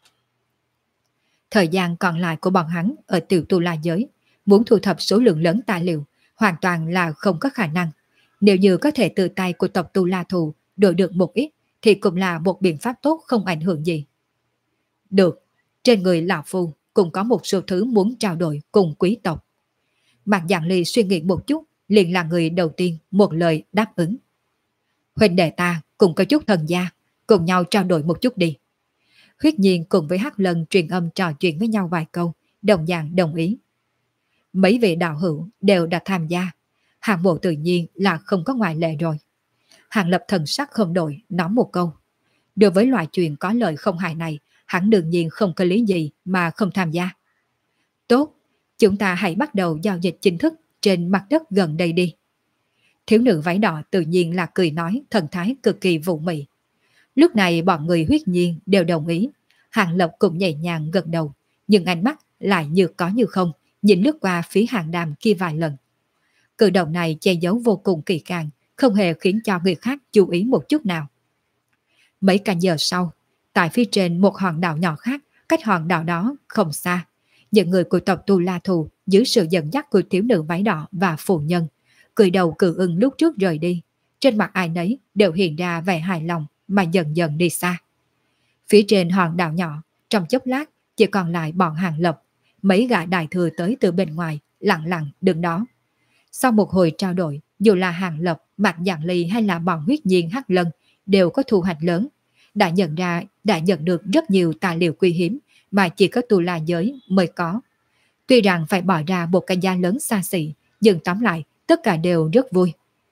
Thời gian còn lại của bọn hắn ở Tiểu Tu La giới, muốn thu thập số lượng lớn tài liệu, hoàn toàn là không có khả năng. Nếu như có thể từ tay của tộc Tu La Thù đổi được một ít, thì cũng là một biện pháp tốt không ảnh hưởng gì. Được, trên người lão phu cũng có một số thứ muốn trao đổi cùng quý tộc. Mạc Giản Ly suy nghĩ một chút, liền là người đầu tiên một lời đáp ứng. Huynh đệ ta cùng có chút thần gia, cùng nhau trao đổi một chút đi. Huyết Nhiên cùng với Hắc Lân truyền âm trò chuyện với nhau vài câu, đồng dạng đồng ý. Mấy vị đạo hữu đều đã tham gia, Hàng Bộ tự nhiên là không có ngoại lệ rồi. Hàng Lập thần sắc không đổi, nói một câu. Đối với loại chuyện có lợi không hại này, hắn đương nhiên không có lý gì mà không tham gia. Tốt, chúng ta hãy bắt đầu giao dịch chính thức trên mặt đất gần đây đi. Thiếu nữ váy đỏ tự nhiên là cười nói, thần thái cực kỳ vũ mị. Lúc này bọn người Huyết Nhiên đều đồng ý. Hàng Lập cũng nhẹ nhàng gật đầu, nhưng ánh mắt lại như có như không, nhìn lướt qua phía Hàng Đàm kia vài lần. Cử động này che giấu vô cùng kỳ càng, không hề khiến cho người khác chú ý một chút nào. Mấy canh giờ sau, tại phía trên một hòn đảo nhỏ khác, cách hòn đảo đó không xa, những người của tộc Tu La Thù dưới sự dẫn dắt của thiếu nữ váy đỏ và phụ nhân, cười đầu cự ưng lúc trước rời đi, trên mặt ai nấy đều hiện ra vẻ hài lòng mà dần dần đi xa. Phía trên hòn đảo nhỏ, trong chốc lát chỉ còn lại bọn Hàng Lập, mấy gã đại thừa tới từ bên ngoài, lặng lặng đứng đó. Sau một hồi trao đổi, dù là Hàng Lập, Mạc Giản Ly hay là bọn Huyết Nhiên Hắc Lân đều có thu hoạch lớn, đã nhận được rất nhiều tài liệu quý hiếm mà chỉ có Tu La giới mới có. Tuy rằng phải bỏ ra một cái giá lớn xa xỉ, nhưng tóm lại tất cả đều rất vui.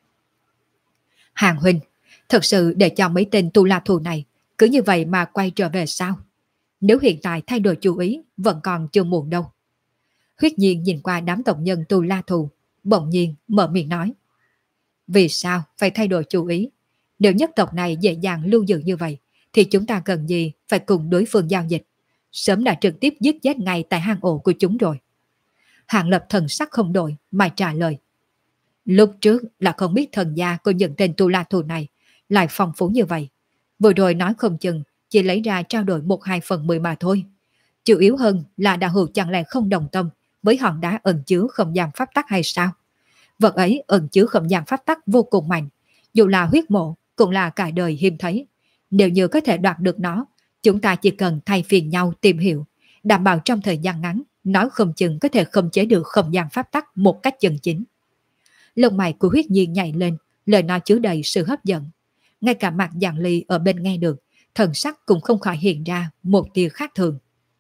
Hàng huynh, thật sự để cho mấy tên Tu La Thù này cứ như vậy mà quay trở về sao? Nếu hiện tại thay đổi chủ ý vẫn còn chưa muộn đâu. Huyết Nhiên nhìn qua đám tộc nhân Tu La Thù, bỗng nhiên mở miệng nói. Vì sao phải thay đổi chủ ý? Nếu nhất tộc này dễ dàng lưu giữ như vậy, thì chúng ta cần gì phải cùng đối phương giao dịch. Sớm đã trực tiếp giết chết ngay tại hang ổ của chúng rồi. Hàng Lập thần sắc không đổi mà trả lời. Lúc trước là không biết thần gia của những tên tu la thù này lại phong phú như vậy. Vừa rồi nói không chừng chỉ lấy ra trao đổi 1/2/10 mà thôi. Chủ yếu hơn là đạo hữu chẳng lẽ không đồng tâm với hòn đá ẩn chứa không gian pháp tắc hay sao? Vật ấy ẩn chứa không gian pháp tắc vô cùng mạnh, dù là huyết mộ cũng là cả đời hiếm thấy. Nếu như có thể đoạt được nó, chúng ta chỉ cần thay phiền nhau tìm hiểu, đảm bảo trong thời gian ngắn, nói không chừng có thể khống chế được không gian pháp tắc một cách chân chính. Lông mày của Huyết Nhiên nhảy lên, lời nói chứa đầy sự hấp dẫn. Ngay cả mặt Giang Ly ở bên nghe được, thần sắc cũng không khỏi hiện ra một tia khác thường.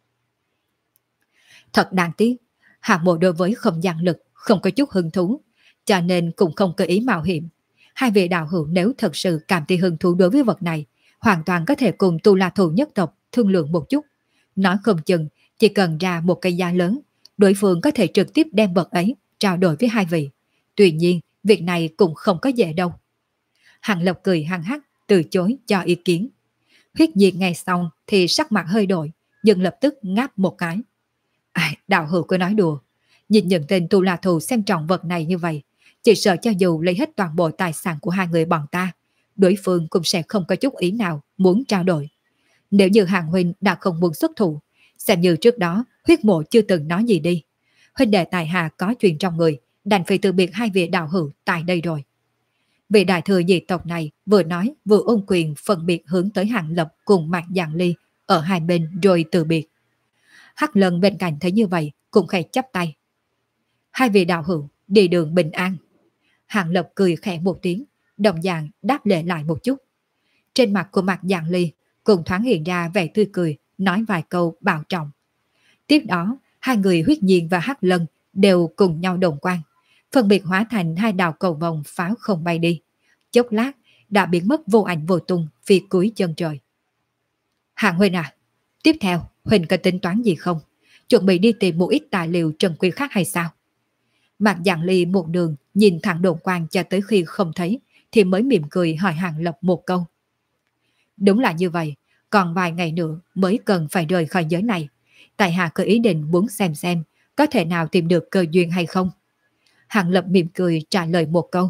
Thật đáng tiếc, Hạng Mộ đối với không gian lực không có chút hứng thú, cho nên cũng không cơ ý mạo hiểm. Hai vị đạo hữu nếu thật sự cảm thấy hứng thú đối với vật này, hoàn toàn có thể cùng tu la thù nhất tộc thương lượng một chút. Nói không chừng, chỉ cần ra một cây giá lớn, đối phương có thể trực tiếp đem vật ấy trao đổi với hai vị. Tuy nhiên, việc này cũng không có dễ đâu. Hàng Lập cười hăng hắc, từ chối cho ý kiến. Huyết Diệt nghe xong thì sắc mặt hơi đổi, nhưng lập tức ngáp một cái. Đạo hữu cứ nói đùa. Nhìn những tên tu la thù xem trọng vật này như vậy, chỉ sợ cho dù lấy hết toàn bộ tài sản của hai người bọn ta, đối phương cũng sẽ không có chút ý nào muốn trao đổi. Nếu như Hàng huynh đã không muốn xuất thủ, xem như trước đó huyết mộ chưa từng nói gì đi. Huynh đệ tài hạ có chuyện trong người, đành phải từ biệt hai vị đạo hữu tại đây rồi. Vị đại thừa dị tộc này vừa nói vừa ôn quyền phân biệt hướng tới Hàng Lập cùng Mạc Giang Ly ở hai bên rồi từ biệt. Hắc Lân bên cạnh thấy như vậy cũng khẽ chắp tay. Hai vị đạo hữu đi đường bình an. Hàng Lập cười khẽ một tiếng, đồng dạng đáp lễ lại một chút. Trên mặt của Mạc Giang Ly cùng thoáng hiện ra vẻ tươi cười, nói vài câu bảo trọng. Tiếp đó, hai người Huyết Nhiên và Hắc Lân đều cùng nhau đồng quang, phân biệt hóa thành hai đạo cầu vồng pháo không bay đi. Chốc lát đã biến mất vô ảnh vô tung phía cuối chân trời. Hạng huynh à, tiếp theo huynh có tính toán gì không? Chuẩn bị đi tìm một ít tài liệu trân quý khác hay sao? Mạc Giang Ly một đường nhìn thẳng đồn quang cho tới khi không thấy thì mới mỉm cười hỏi Hàng Lập một câu. Đúng là như vậy, còn vài ngày nữa mới cần phải rời khỏi giới này. Tại hạ có ý định muốn xem có thể nào tìm được cơ duyên hay không. Hàng Lập mỉm cười trả lời một câu.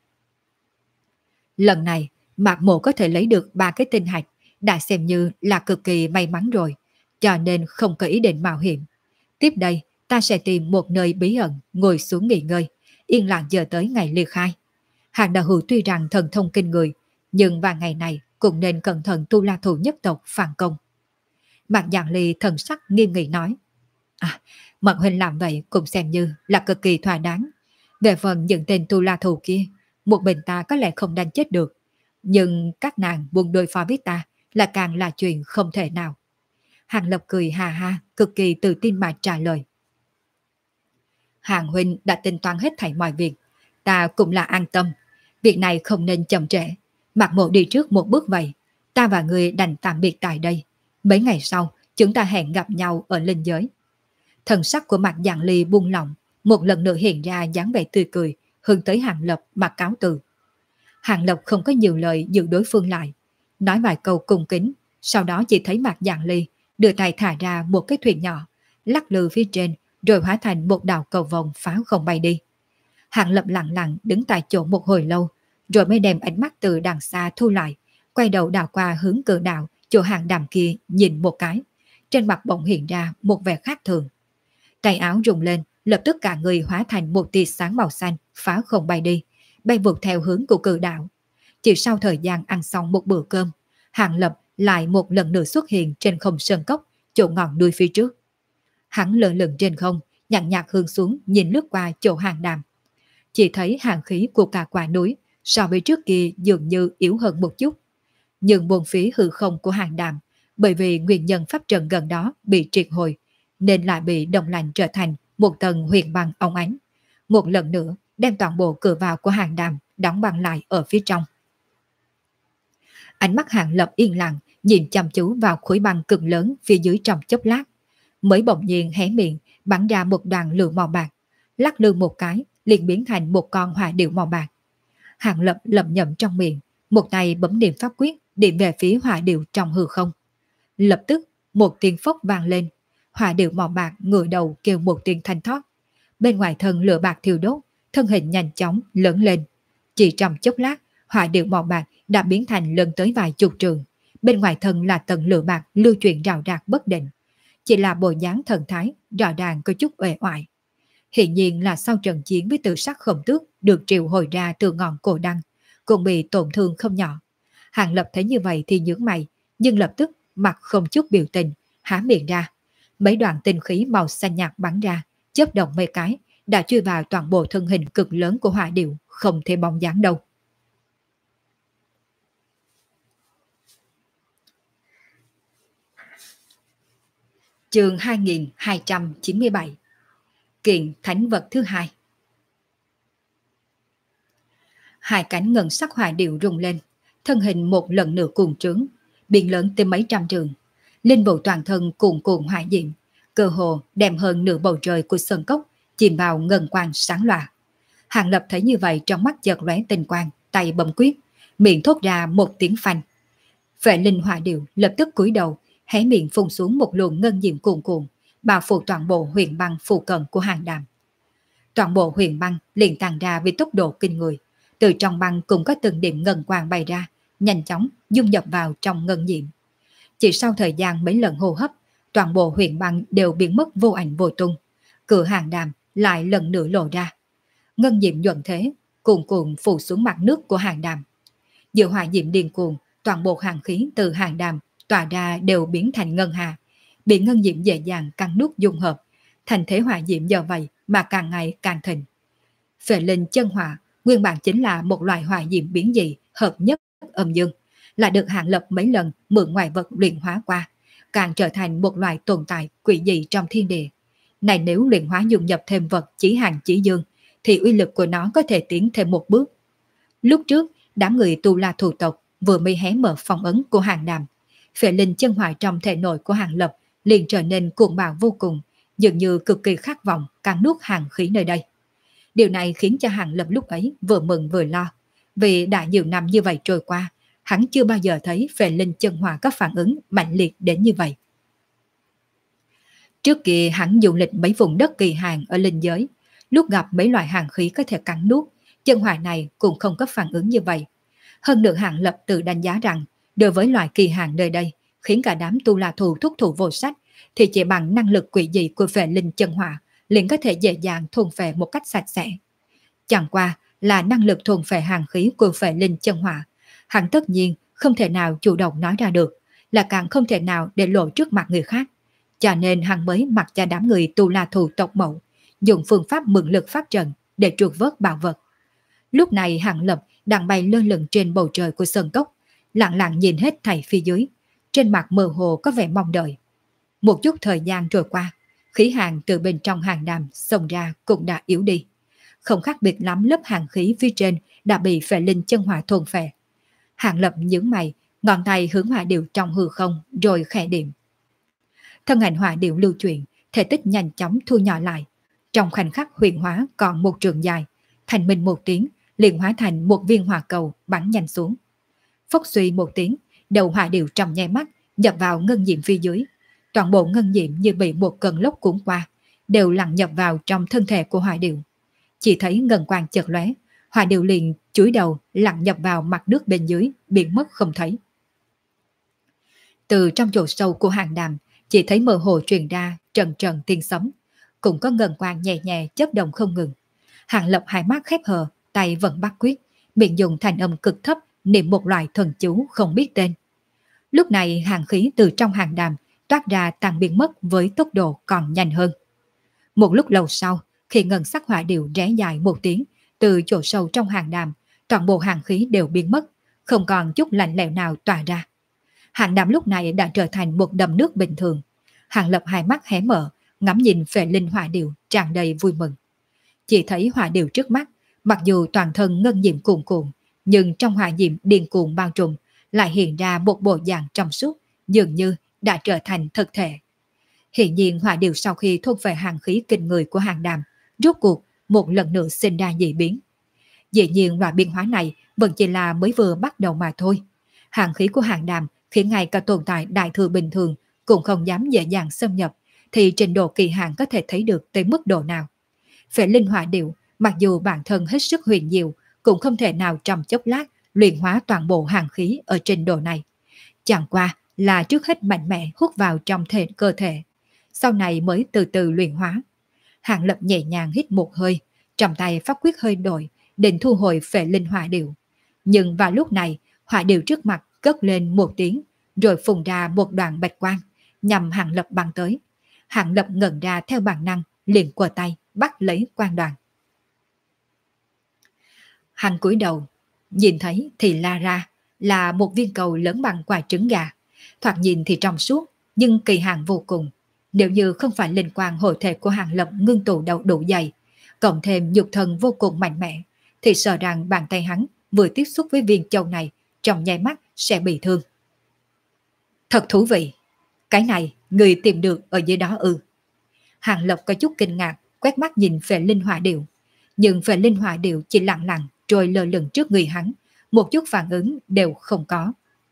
Lần này, Mạc Mộ có thể lấy được 3 cái tinh hạch, đã xem như là cực kỳ may mắn rồi, cho nên không có ý định mạo hiểm. Tiếp đây, ta sẽ tìm một nơi bí ẩn, ngồi xuống nghỉ ngơi, yên lặng chờ tới ngày ly khai. Hàng đạo hữu tuy rằng thần thông kinh người, nhưng vài ngày này cũng nên cẩn thận tu la thù nhất tộc phản công. Mạc Giang Ly thần sắc nghiêm nghị nói. Mạc huynh làm vậy cũng xem như là cực kỳ thỏa đáng. Về phần những tên tu la thù kia, một mình ta có lẽ không đánh chết được, nhưng các nàng buông đối phó với ta là càng là chuyện không thể nào. Hàng Lập cười hà ha, cực kỳ tự tin mà trả lời. Hàng huynh đã tính toán hết thảy mọi việc, ta cũng là an tâm. Việc này không nên chậm trễ. Mạc Mộ đi trước một bước vậy, ta và người đành tạm biệt tại đây. Mấy ngày sau, chúng ta hẹn gặp nhau ở linh giới. Thần sắc của Mạc Giang Ly buông lỏng, một lần nữa hiện ra dáng vẻ tươi cười, hướng tới Hàng Lập mà cáo từ. Hàng Lập không có nhiều lời giữ đối phương lại, nói vài câu cung kính, sau đó chỉ thấy Mạc Giang Ly đưa tay thả ra một cái thuyền nhỏ, lắc lư phía trên, rồi hóa thành một đạo cầu vồng pháo không bay đi. Hàng Lập lặng lặng đứng tại chỗ một hồi lâu, rồi mới đem ánh mắt từ đằng xa thu lại, quay đầu đảo qua hướng cửa đạo chỗ Hàng Đàm kia nhìn một cái. Trên mặt bỗng hiện ra một vẻ khác thường. Tay áo rung lên, lập tức cả người hóa thành một tia sáng màu xanh, phá không bay đi, bay vụt theo hướng của cự đạo. Chỉ sau thời gian ăn xong một bữa cơm, Hàng Lập lại một lần nữa xuất hiện trên không sơn cốc, chỗ ngọn núi phía trước. Hắn lơ lửng trên không, nhàn nhạt hướng xuống nhìn lướt qua chỗ Hàng Đàm. Chỉ thấy hàng khí của cả quả núi so với trước kia dường như yếu hơn một chút. Nhưng buồn phía hư không của Hàng Đàm, bởi vì nguyên nhân pháp trận gần đó bị triệt hồi, nên lại bị đông lạnh trở thành một tầng huyền băng óng ánh. Một lần nữa đem toàn bộ cửa vào của Hàng Đàm đóng băng lại ở phía trong. Ánh mắt Hàng Lập yên lặng nhìn chăm chú vào khối băng cực lớn phía dưới trong chốc lát, mới bỗng nhiên hé miệng bắn ra một đoàn lửa màu bạc, lắc lư một cái liền biến thành một con hỏa điệu màu bạc. Hàng Lập lẩm nhẩm trong miệng, Một tay bấm niệm pháp quyết điểm về phía hỏa điệu trong hư không. Lập tức một tiếng phốc vang lên, hỏa điệu màu bạc ngửa đầu kêu một tiếng thanh thoát. Bên ngoài thân lửa bạc thiêu đốt, thân hình nhanh chóng lớn lên. Chỉ trong chốc lát, hỏa điệu màu bạc đã biến thành lớn tới vài chục trường. Bên ngoài thân là tầng lửa bạc lưu chuyển rào rạc bất định. Chỉ là bộ dáng thần thái, rõ ràng có chút uể oải. Hiện nhiên là sau trận chiến với Tử Sắc Khổng Tước được triệu hồi ra từ ngọn cổ đăng, cũng bị tổn thương không nhỏ. Hàng Lập thấy như vậy thì nhướng mày, nhưng lập tức mặt không chút biểu tình, há miệng ra. Mấy đoạn tinh khí màu xanh nhạt bắn ra, chớp động mấy cái, đã chui vào toàn bộ thân hình cực lớn của hỏa điệu, không thể bóng dáng đâu. Chương 2297. Kiện thánh vật thứ hai. Hai cánh ngân sắc hỏa điệu rung lên, thân hình một lần nữa cuồng trướng, biển lớn tới mấy trăm trường. Linh bộ toàn thân cuồn cuộn hỏa diệm, cơ hồ đem hơn nửa bầu trời của sơn cốc chìm vào ngân quang sáng loà. Hàng Lập thấy như vậy trong mắt chợt lóe tinh quang, tay bấm quyết, miệng thốt ra một tiếng phanh. Phệ linh hỏa điệu lập tức cúi đầu, hé miệng phun xuống một luồng ngân diệm cuồn cuộn, bao phủ toàn bộ huyền băng phù cận của Hàng Đàm. Toàn bộ huyền băng liền tàn ra với tốc độ kinh người, từ trong băng cũng có từng điểm ngân quang bay ra, nhanh chóng dung nhập vào trong ngân diệm. Chỉ sau thời gian mấy lần hô hấp, toàn bộ huyền băng đều biến mất vô ảnh vô tung. Cửa Hàng Đàm lại lần nữa lộ ra. Ngân diệm nhuận thế, cuồn cuộn phủ xuống mặt nước của Hàng Đàm. Giữa hỏa diệm điên cuồng, toàn bộ hàng khí từ Hàng Đàm tỏa ra đều biến thành ngân hà, bị ngân diệm dễ dàng cắn nuốt dung hợp, thành thế hỏa diệm do vậy mà càng ngày càng thịnh. Phệ linh chân hỏa nguyên bản chính là một loại hỏa diệm biến dị hợp nhất âm dương, là được Hàng Lập mấy lần mượn ngoại vật luyện hóa qua, càng trở thành một loại tồn tại quỷ dị trong thiên địa. Này nếu luyện hóa dung nhập thêm vật chỉ hàng chỉ dương, thì uy lực của nó có thể tiến thêm một bước. Lúc trước, đám người Tu La thủ tộc vừa mới hé mở phong ấn của Hàng Đàm, phệ linh chân hỏa trong thể nội của Hàng Lập liền trở nên cuồng bạo vô cùng, dường như cực kỳ khát vọng cắn nuốt hàng khí nơi đây. Điều này khiến cho Hàng Lập lúc ấy vừa mừng vừa lo, vì đã nhiều năm như vậy trôi qua, hắn chưa bao giờ thấy phệ linh chân hỏa có phản ứng mạnh liệt đến như vậy. Trước kia hắn du lịch mấy vùng đất kỳ hàng ở linh giới, lúc gặp mấy loại hàng khí có thể cắn nuốt, chân hỏa này cũng không có phản ứng như vậy. Hơn nữa Hàng Lập tự đánh giá rằng, đối với loại kỳ hàng nơi đây, khiến cả đám Tu La thù thúc thủ vô sách, thì chỉ bằng năng lực quỷ dị của phệ linh chân hỏa liền có thể dễ dàng thôn phệ một cách sạch sẽ. Chẳng qua là năng lực thôn phệ hàng khí của phệ linh chân hỏa, hắn tất nhiên không thể nào chủ động nói ra được, là càng không thể nào để lộ trước mặt người khác. Cho nên hắn mới mặc cho đám người Tu La thù tộc mẫu, dùng phương pháp mượn lực phát trận để trục vớt bảo vật. Lúc này Hàng Lập đang bay lơ lửng trên bầu trời của sơn cốc, lặng lặng nhìn hết thảy phía dưới, trên mặt mơ hồ có vẻ mong đợi. Một chút thời gian trôi qua, khí hàng từ bên trong Hàng Đàm xông ra cũng đã yếu đi. Không khác biệt lắm, lớp hàng khí phía trên đã bị phệ linh chân hỏa thôn phệ. Hàng Lập nhướng mày, ngón tay hướng hỏa điệu trong hư không rồi khẽ điểm. Thân ảnh hỏa điệu lưu chuyển, thể tích nhanh chóng thu nhỏ lại. Trong khoảnh khắc huyền hóa còn một trường dài, thành minh một tiếng, liền hóa thành một viên hỏa cầu bắn nhanh xuống. Phốc suy một tiếng, đầu hỏa điệu trong nháy mắt nhập vào ngân diệm phía dưới. Toàn bộ ngân diệm như bị một cơn lốc cuốn qua, đều lặn nhập vào trong thân thể của hỏa điệu. Chỉ thấy ngân quang chợt lóe, hỏa điệu liền chúi đầu lặn nhập vào mặt nước bên dưới, biến mất không thấy. Từ trong chỗ sâu của Hàng Đàm, chỉ thấy mơ hồ truyền ra trần trần tiếng sấm, cũng có ngân quang nhẹ nhẹ chớp động không ngừng. Hàng Lập hai mắt khép hờ, tay vẫn bắt quyết, miệng dùng thành âm cực thấp niệm một loại thần chú không biết tên. Lúc này hàng khí từ trong Hàng Đàm toát ra tan biến mất với tốc độ còn nhanh hơn. Một lúc lâu sau, khi ngân sắc hỏa điệu rẽ dài một tiếng, từ chỗ sâu trong Hàng Đàm, toàn bộ hàng khí đều biến mất, không còn chút lạnh lẽo nào tỏa ra. Hàng Đàm lúc này đã trở thành một đầm nước bình thường. Hàng Lập hai mắt hé mở, ngắm nhìn phệ linh hỏa điệu tràn đầy vui mừng. Chỉ thấy hỏa điệu trước mắt, mặc dù toàn thân ngân diệm cuồn cuộn, nhưng trong hỏa diệm điên cuồng bao trùm lại hiện ra một bộ dạng trong suốt, dường như đã trở thành thực thể. Hiện nhiên hỏa điệu sau khi thôn về hàng khí kinh người của Hàng Đàm, rốt cuộc một lần nữa sinh ra dị biến. Dĩ nhiên loại biến hóa này vẫn chỉ là mới vừa bắt đầu mà thôi. Hàn khí của hàng đàm khiến ngay cả tồn tại đại thừa bình thường cũng không dám dễ dàng xâm nhập, thì trình độ kỳ hạn có thể thấy được tới mức độ nào. Phệ linh hỏa điệu, mặc dù bản thân hết sức huyền diệu, cũng không thể nào trong chốc lát luyện hóa toàn bộ hàn khí ở trình độ này. Chẳng qua là trước hết mạnh mẽ hút vào trong cơ thể, sau này mới từ từ luyện hóa. Hàng Lập nhẹ nhàng hít một hơi, trong tay pháp quyết hơi đổi, định thu hồi phệ linh hỏa điệu. Nhưng vào lúc này, hỏa điệu trước mặt cất lên một tiếng, rồi phùng ra một đoạn bạch quang, nhằm Hàng Lập băng tới. Hàng Lập ngẩn ra theo bản năng, liền quờ tay bắt lấy quang đoàn. Hắn cúi đầu, nhìn thấy thì la ra là một viên cầu lớn bằng quả trứng gà. Thoạt nhìn thì trong suốt, nhưng kỳ hạn vô cùng. Nếu như không phải linh quang hội thể của Hàng Lập ngưng tụ đầu đủ dày, cộng thêm nhục thần vô cùng mạnh mẽ, thì sợ rằng bàn tay hắn vừa tiếp xúc với viên châu này trong nháy mắt sẽ bị thương. Thật thú vị, cái này người tìm được ở dưới đó ư? Hàng Lập có chút kinh ngạc, quét mắt nhìn phệ linh hỏa điệu. Nhưng phệ linh hỏa điệu chỉ lặng lặng trôi lơ lửng trước người hắn, một chút phản ứng đều không có.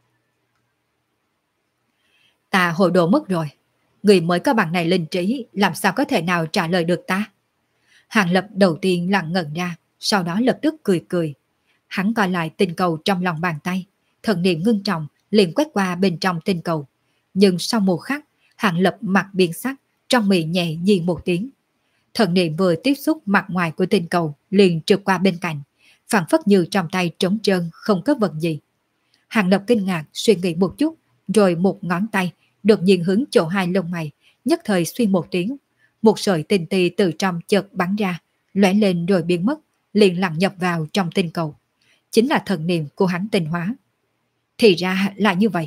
Ta hồ đồ mất rồi, người mới có bằng này linh trí, làm sao có thể nào trả lời được ta? Hàng Lập đầu tiên lặng ngẩn ra, sau đó lập tức cười cười. Hắn coi lại tinh cầu trong lòng bàn tay, thần niệm ngưng trọng liền quét qua bên trong tinh cầu. Nhưng sau một khắc, Hàng Lập mặt biến sắc, trong miệng nhẹ di một tiếng. Thần niệm vừa tiếp xúc mặt ngoài của tinh cầu liền trượt qua bên cạnh, phản phất như trong tay trống trơn không có vật gì. Hàng Lập kinh ngạc suy nghĩ một chút, rồi một ngón tay đột nhiên hướng chỗ hai lông mày, nhất thời xuyên một tiếng, một sợi tinh tì từ trong chợt bắn ra, lóe lên rồi biến mất, liền lặn nhập vào trong tinh cầu. Chính là thần niệm của hắn tinh hóa. Thì ra là như vậy.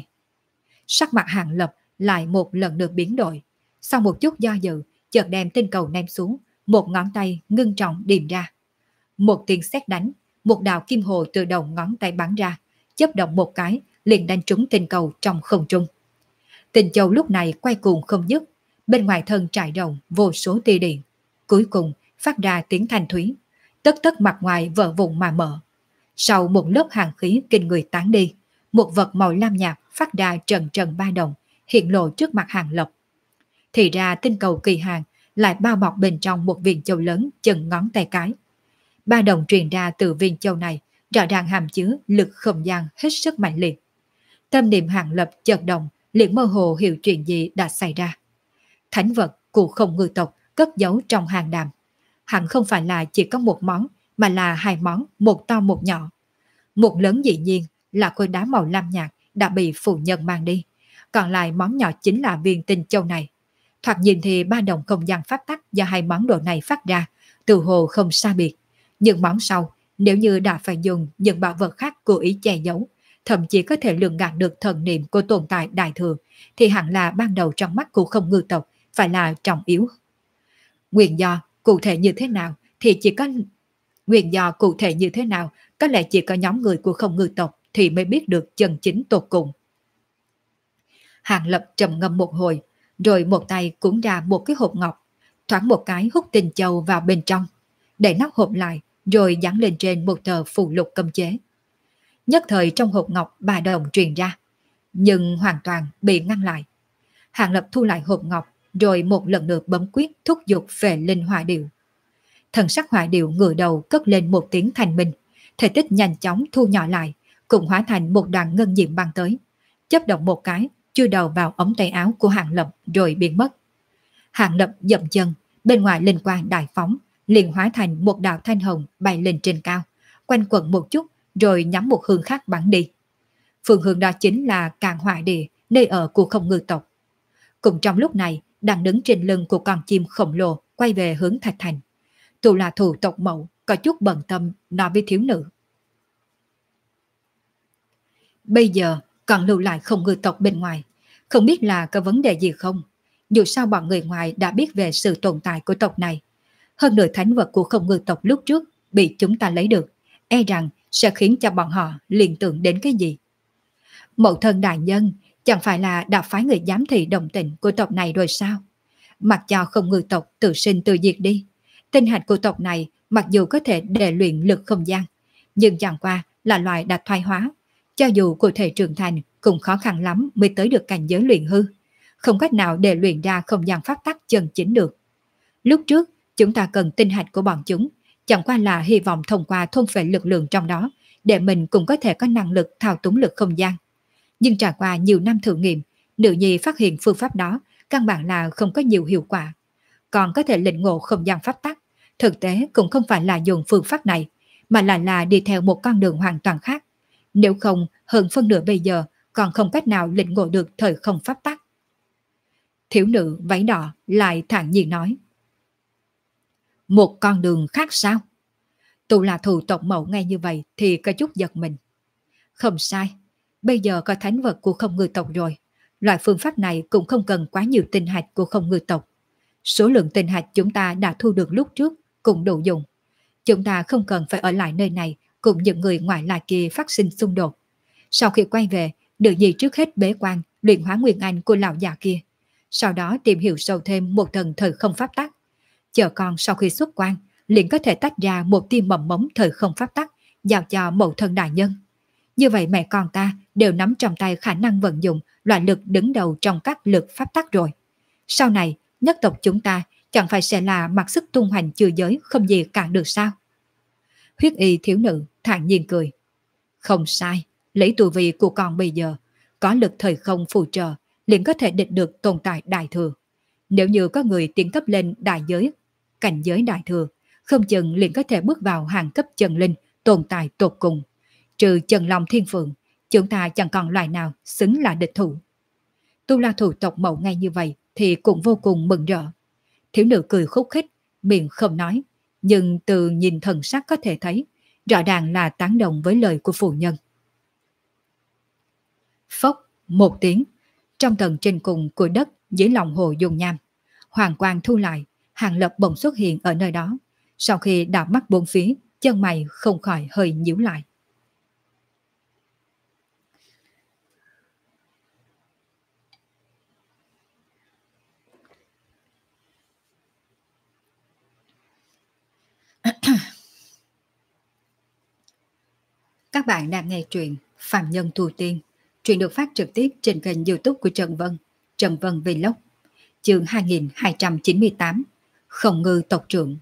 Sắc mặt Hàng Lập lại một lần nữa biến đổi. Sau một chút do dự, chợt đem tinh cầu ném xuống, một ngón tay ngưng trọng điềm ra. Một tiếng sét đánh, một đạo kim hồ từ đầu ngón tay bắn ra, chớp động một cái, liền đánh trúng tinh cầu trong không trung. Tinh châu lúc này quay cuồng không dứt, bên ngoài thân trải rộng vô số tia điện, cuối cùng phát ra tiếng thanh thúy, tất tất mặt ngoài vỡ vụn mà mở. Sau một lớp hàn khí kinh người tán đi, một vật màu lam nhạt phát ra trần trần ba động, hiện lộ trước mặt Hàng Lập. Thì ra tinh cầu kỳ hàng lại bao bọc bên trong một viên châu lớn chừng ngón tay cái. Ba động truyền ra từ viên châu này rõ ràng hàm chứa lực không gian hết sức mạnh liệt. Tâm niệm Hàng Lập chợt động, liền mơ hồ hiểu chuyện gì đã xảy ra. Thánh vật của không ngư tộc cất giấu trong hàng đàm. Hẳn không phải là chỉ có một món, mà là hai món, một to một nhỏ. Một lớn dĩ nhiên là khối đá màu lam nhạt đã bị phụ nhân mang đi, còn lại món nhỏ chính là viên tinh châu này. Thoạt nhìn thì ba đồng không gian pháp tắc do hai món đồ này phát ra, từ hồ không xa biệt. Nhưng món sau, nếu như đã phải dùng những bảo vật khác cố ý che giấu, thậm chí có thể lường gạt được thần niệm của tồn tại đại thừa, thì hẳn là ban đầu trong mắt của không ngư tộc phải là trọng yếu. Nguyên do cụ thể như thế nào thì chỉ có nguyên do cụ thể như thế nào có lẽ chỉ có nhóm người của không ngư tộc thì mới biết được chân chính tột cùng. Hàng Lập trầm ngâm một hồi, rồi một tay cuốn ra một cái hộp ngọc, thoáng một cái hút tinh châu vào bên trong, đẩy nắp hộp lại, rồi dán lên trên một tờ phù lục cấm chế. Nhất thời trong hộp ngọc ba đồng truyền ra, nhưng hoàn toàn bị ngăn lại. Hàng Lập thu lại hộp ngọc, rồi một lần nữa bấm quyết thúc giục về linh hỏa điệu. Thần sắc hỏa điệu ngửa đầu cất lên một tiếng thanh minh, thể tích nhanh chóng thu nhỏ lại, cùng hóa thành một đoàn ngân diệm băng tới, chớp động một cái, chui đầu vào ống tay áo của Hàng Lập rồi biến mất. Hàng Lập dậm chân, bên ngoài linh quang đại phóng, liền hóa thành một đạo thanh hồng bay lên trên cao, quanh quẩn một chút, rồi nhắm một hướng khác bắn đi. Phương hướng đó chính là Càn Hỏa Địa, nơi ở của không ngư tộc. Cùng trong lúc này, đang đứng trên lưng của con chim khổng lồ quay về hướng Thạch Thành. Tụ là thủ tộc Mậu có chút bận tâm nói với thiếu nữ. Bây giờ còn lưu lại không ngư tộc bên ngoài, không biết là có vấn đề gì không? Dù sao bọn người ngoài đã biết về sự tồn tại của tộc này. Hơn nửa thánh vật của không ngư tộc lúc trước bị chúng ta lấy được, e rằng sẽ khiến cho bọn họ liên tưởng đến cái gì. Mậu thân đại nhân chẳng phải là đã phái người giám thị đồng tình của tộc này rồi sao? Mặc cho không ngư tộc tự sinh tự diệt đi. Tinh hạch của tộc này mặc dù có thể đề luyện lực không gian, nhưng chẳng qua là loại đã thoái hóa. Cho dù cụ thể trưởng thành cũng khó khăn lắm mới tới được cảnh giới luyện hư. Không cách nào để luyện ra không gian pháp tắc chân chính được. Lúc trước, chúng ta cần tinh hạch của bọn chúng, chẳng qua là hy vọng thông qua thôn phệ lực lượng trong đó, để mình cũng có thể có năng lực thao túng lực không gian. Nhưng trải qua nhiều năm thử nghiệm, Nữ Nhi phát hiện phương pháp đó căn bản là không có nhiều hiệu quả. Còn có thể lĩnh ngộ không gian pháp tắc, thực tế cũng không phải là dùng phương pháp này, mà là đi theo một con đường hoàn toàn khác. Nếu không, hơn phân nửa bây giờ còn không cách nào lĩnh ngộ được thời không pháp tắc. Thiếu nữ váy đỏ lại thản nhiên nói. Một con đường khác sao? Tu La Thù tộc mẫu nghe như vậy thì có chút giật mình. Không sai, bây giờ có thánh vật của không ngư tộc rồi. Loại phương pháp này cũng không cần quá nhiều tinh hạch của không ngư tộc. Số lượng tinh hạch chúng ta đã thu được lúc trước cũng đủ dùng. Chúng ta không cần phải ở lại nơi này cùng những người ngoại lai kia phát sinh xung đột. Sau khi quay về, Nữ Nhi trước hết bế quan luyện hóa nguyên anh của lão già kia. Sau đó tìm hiểu sâu thêm một tầng thời không pháp tắc. Chờ con sau khi xuất quan, liền có thể tách ra một tia mầm mống thời không pháp tắc, giao cho mẫu thân đại nhân. Như vậy mẹ con ta đều nắm trong tay khả năng vận dụng loại lực đứng đầu trong các lực pháp tắc rồi. Sau này, nhất tộc chúng ta chẳng phải sẽ là mặc sức tung hoành chư giới không gì cản được sao? Huyết y thiếu nữ thản nhiên cười. Không sai, lấy tu vi của con bây giờ, có lực thời không phù trợ, liền có thể địch được tồn tại đại thừa. Nếu như có người tiến cấp lên đại giới, cảnh giới đại thừa, không chừng liền có thể bước vào hàng cấp chân linh, tồn tại tột cùng. Trừ Chân Long Thiên Phượng, chúng ta chẳng còn loài nào xứng là địch thủ. Tu La thủ tộc mẫu ngay như vậy thì cũng vô cùng mừng rỡ. Thiếu nữ cười khúc khích, miệng không nói, nhưng từ nhìn thần sắc có thể thấy, rõ ràng là tán đồng với lời của phụ nhân. Phốc, một tiếng, trong tầng trên cùng của đất dưới lòng hồ dung nham, hoàng quang thu lại, Hàng Lập bỗng xuất hiện ở nơi đó. Sau khi đảo mắt bốn phía, chân mày không khỏi hơi nhíu lại. Các bạn đang nghe truyện Phàm Nhân Tu Tiên. Truyện được phát trực tiếp trên kênh YouTube của Trần Vân Vlog. Chương 2298, Không ngư tộc trưởng.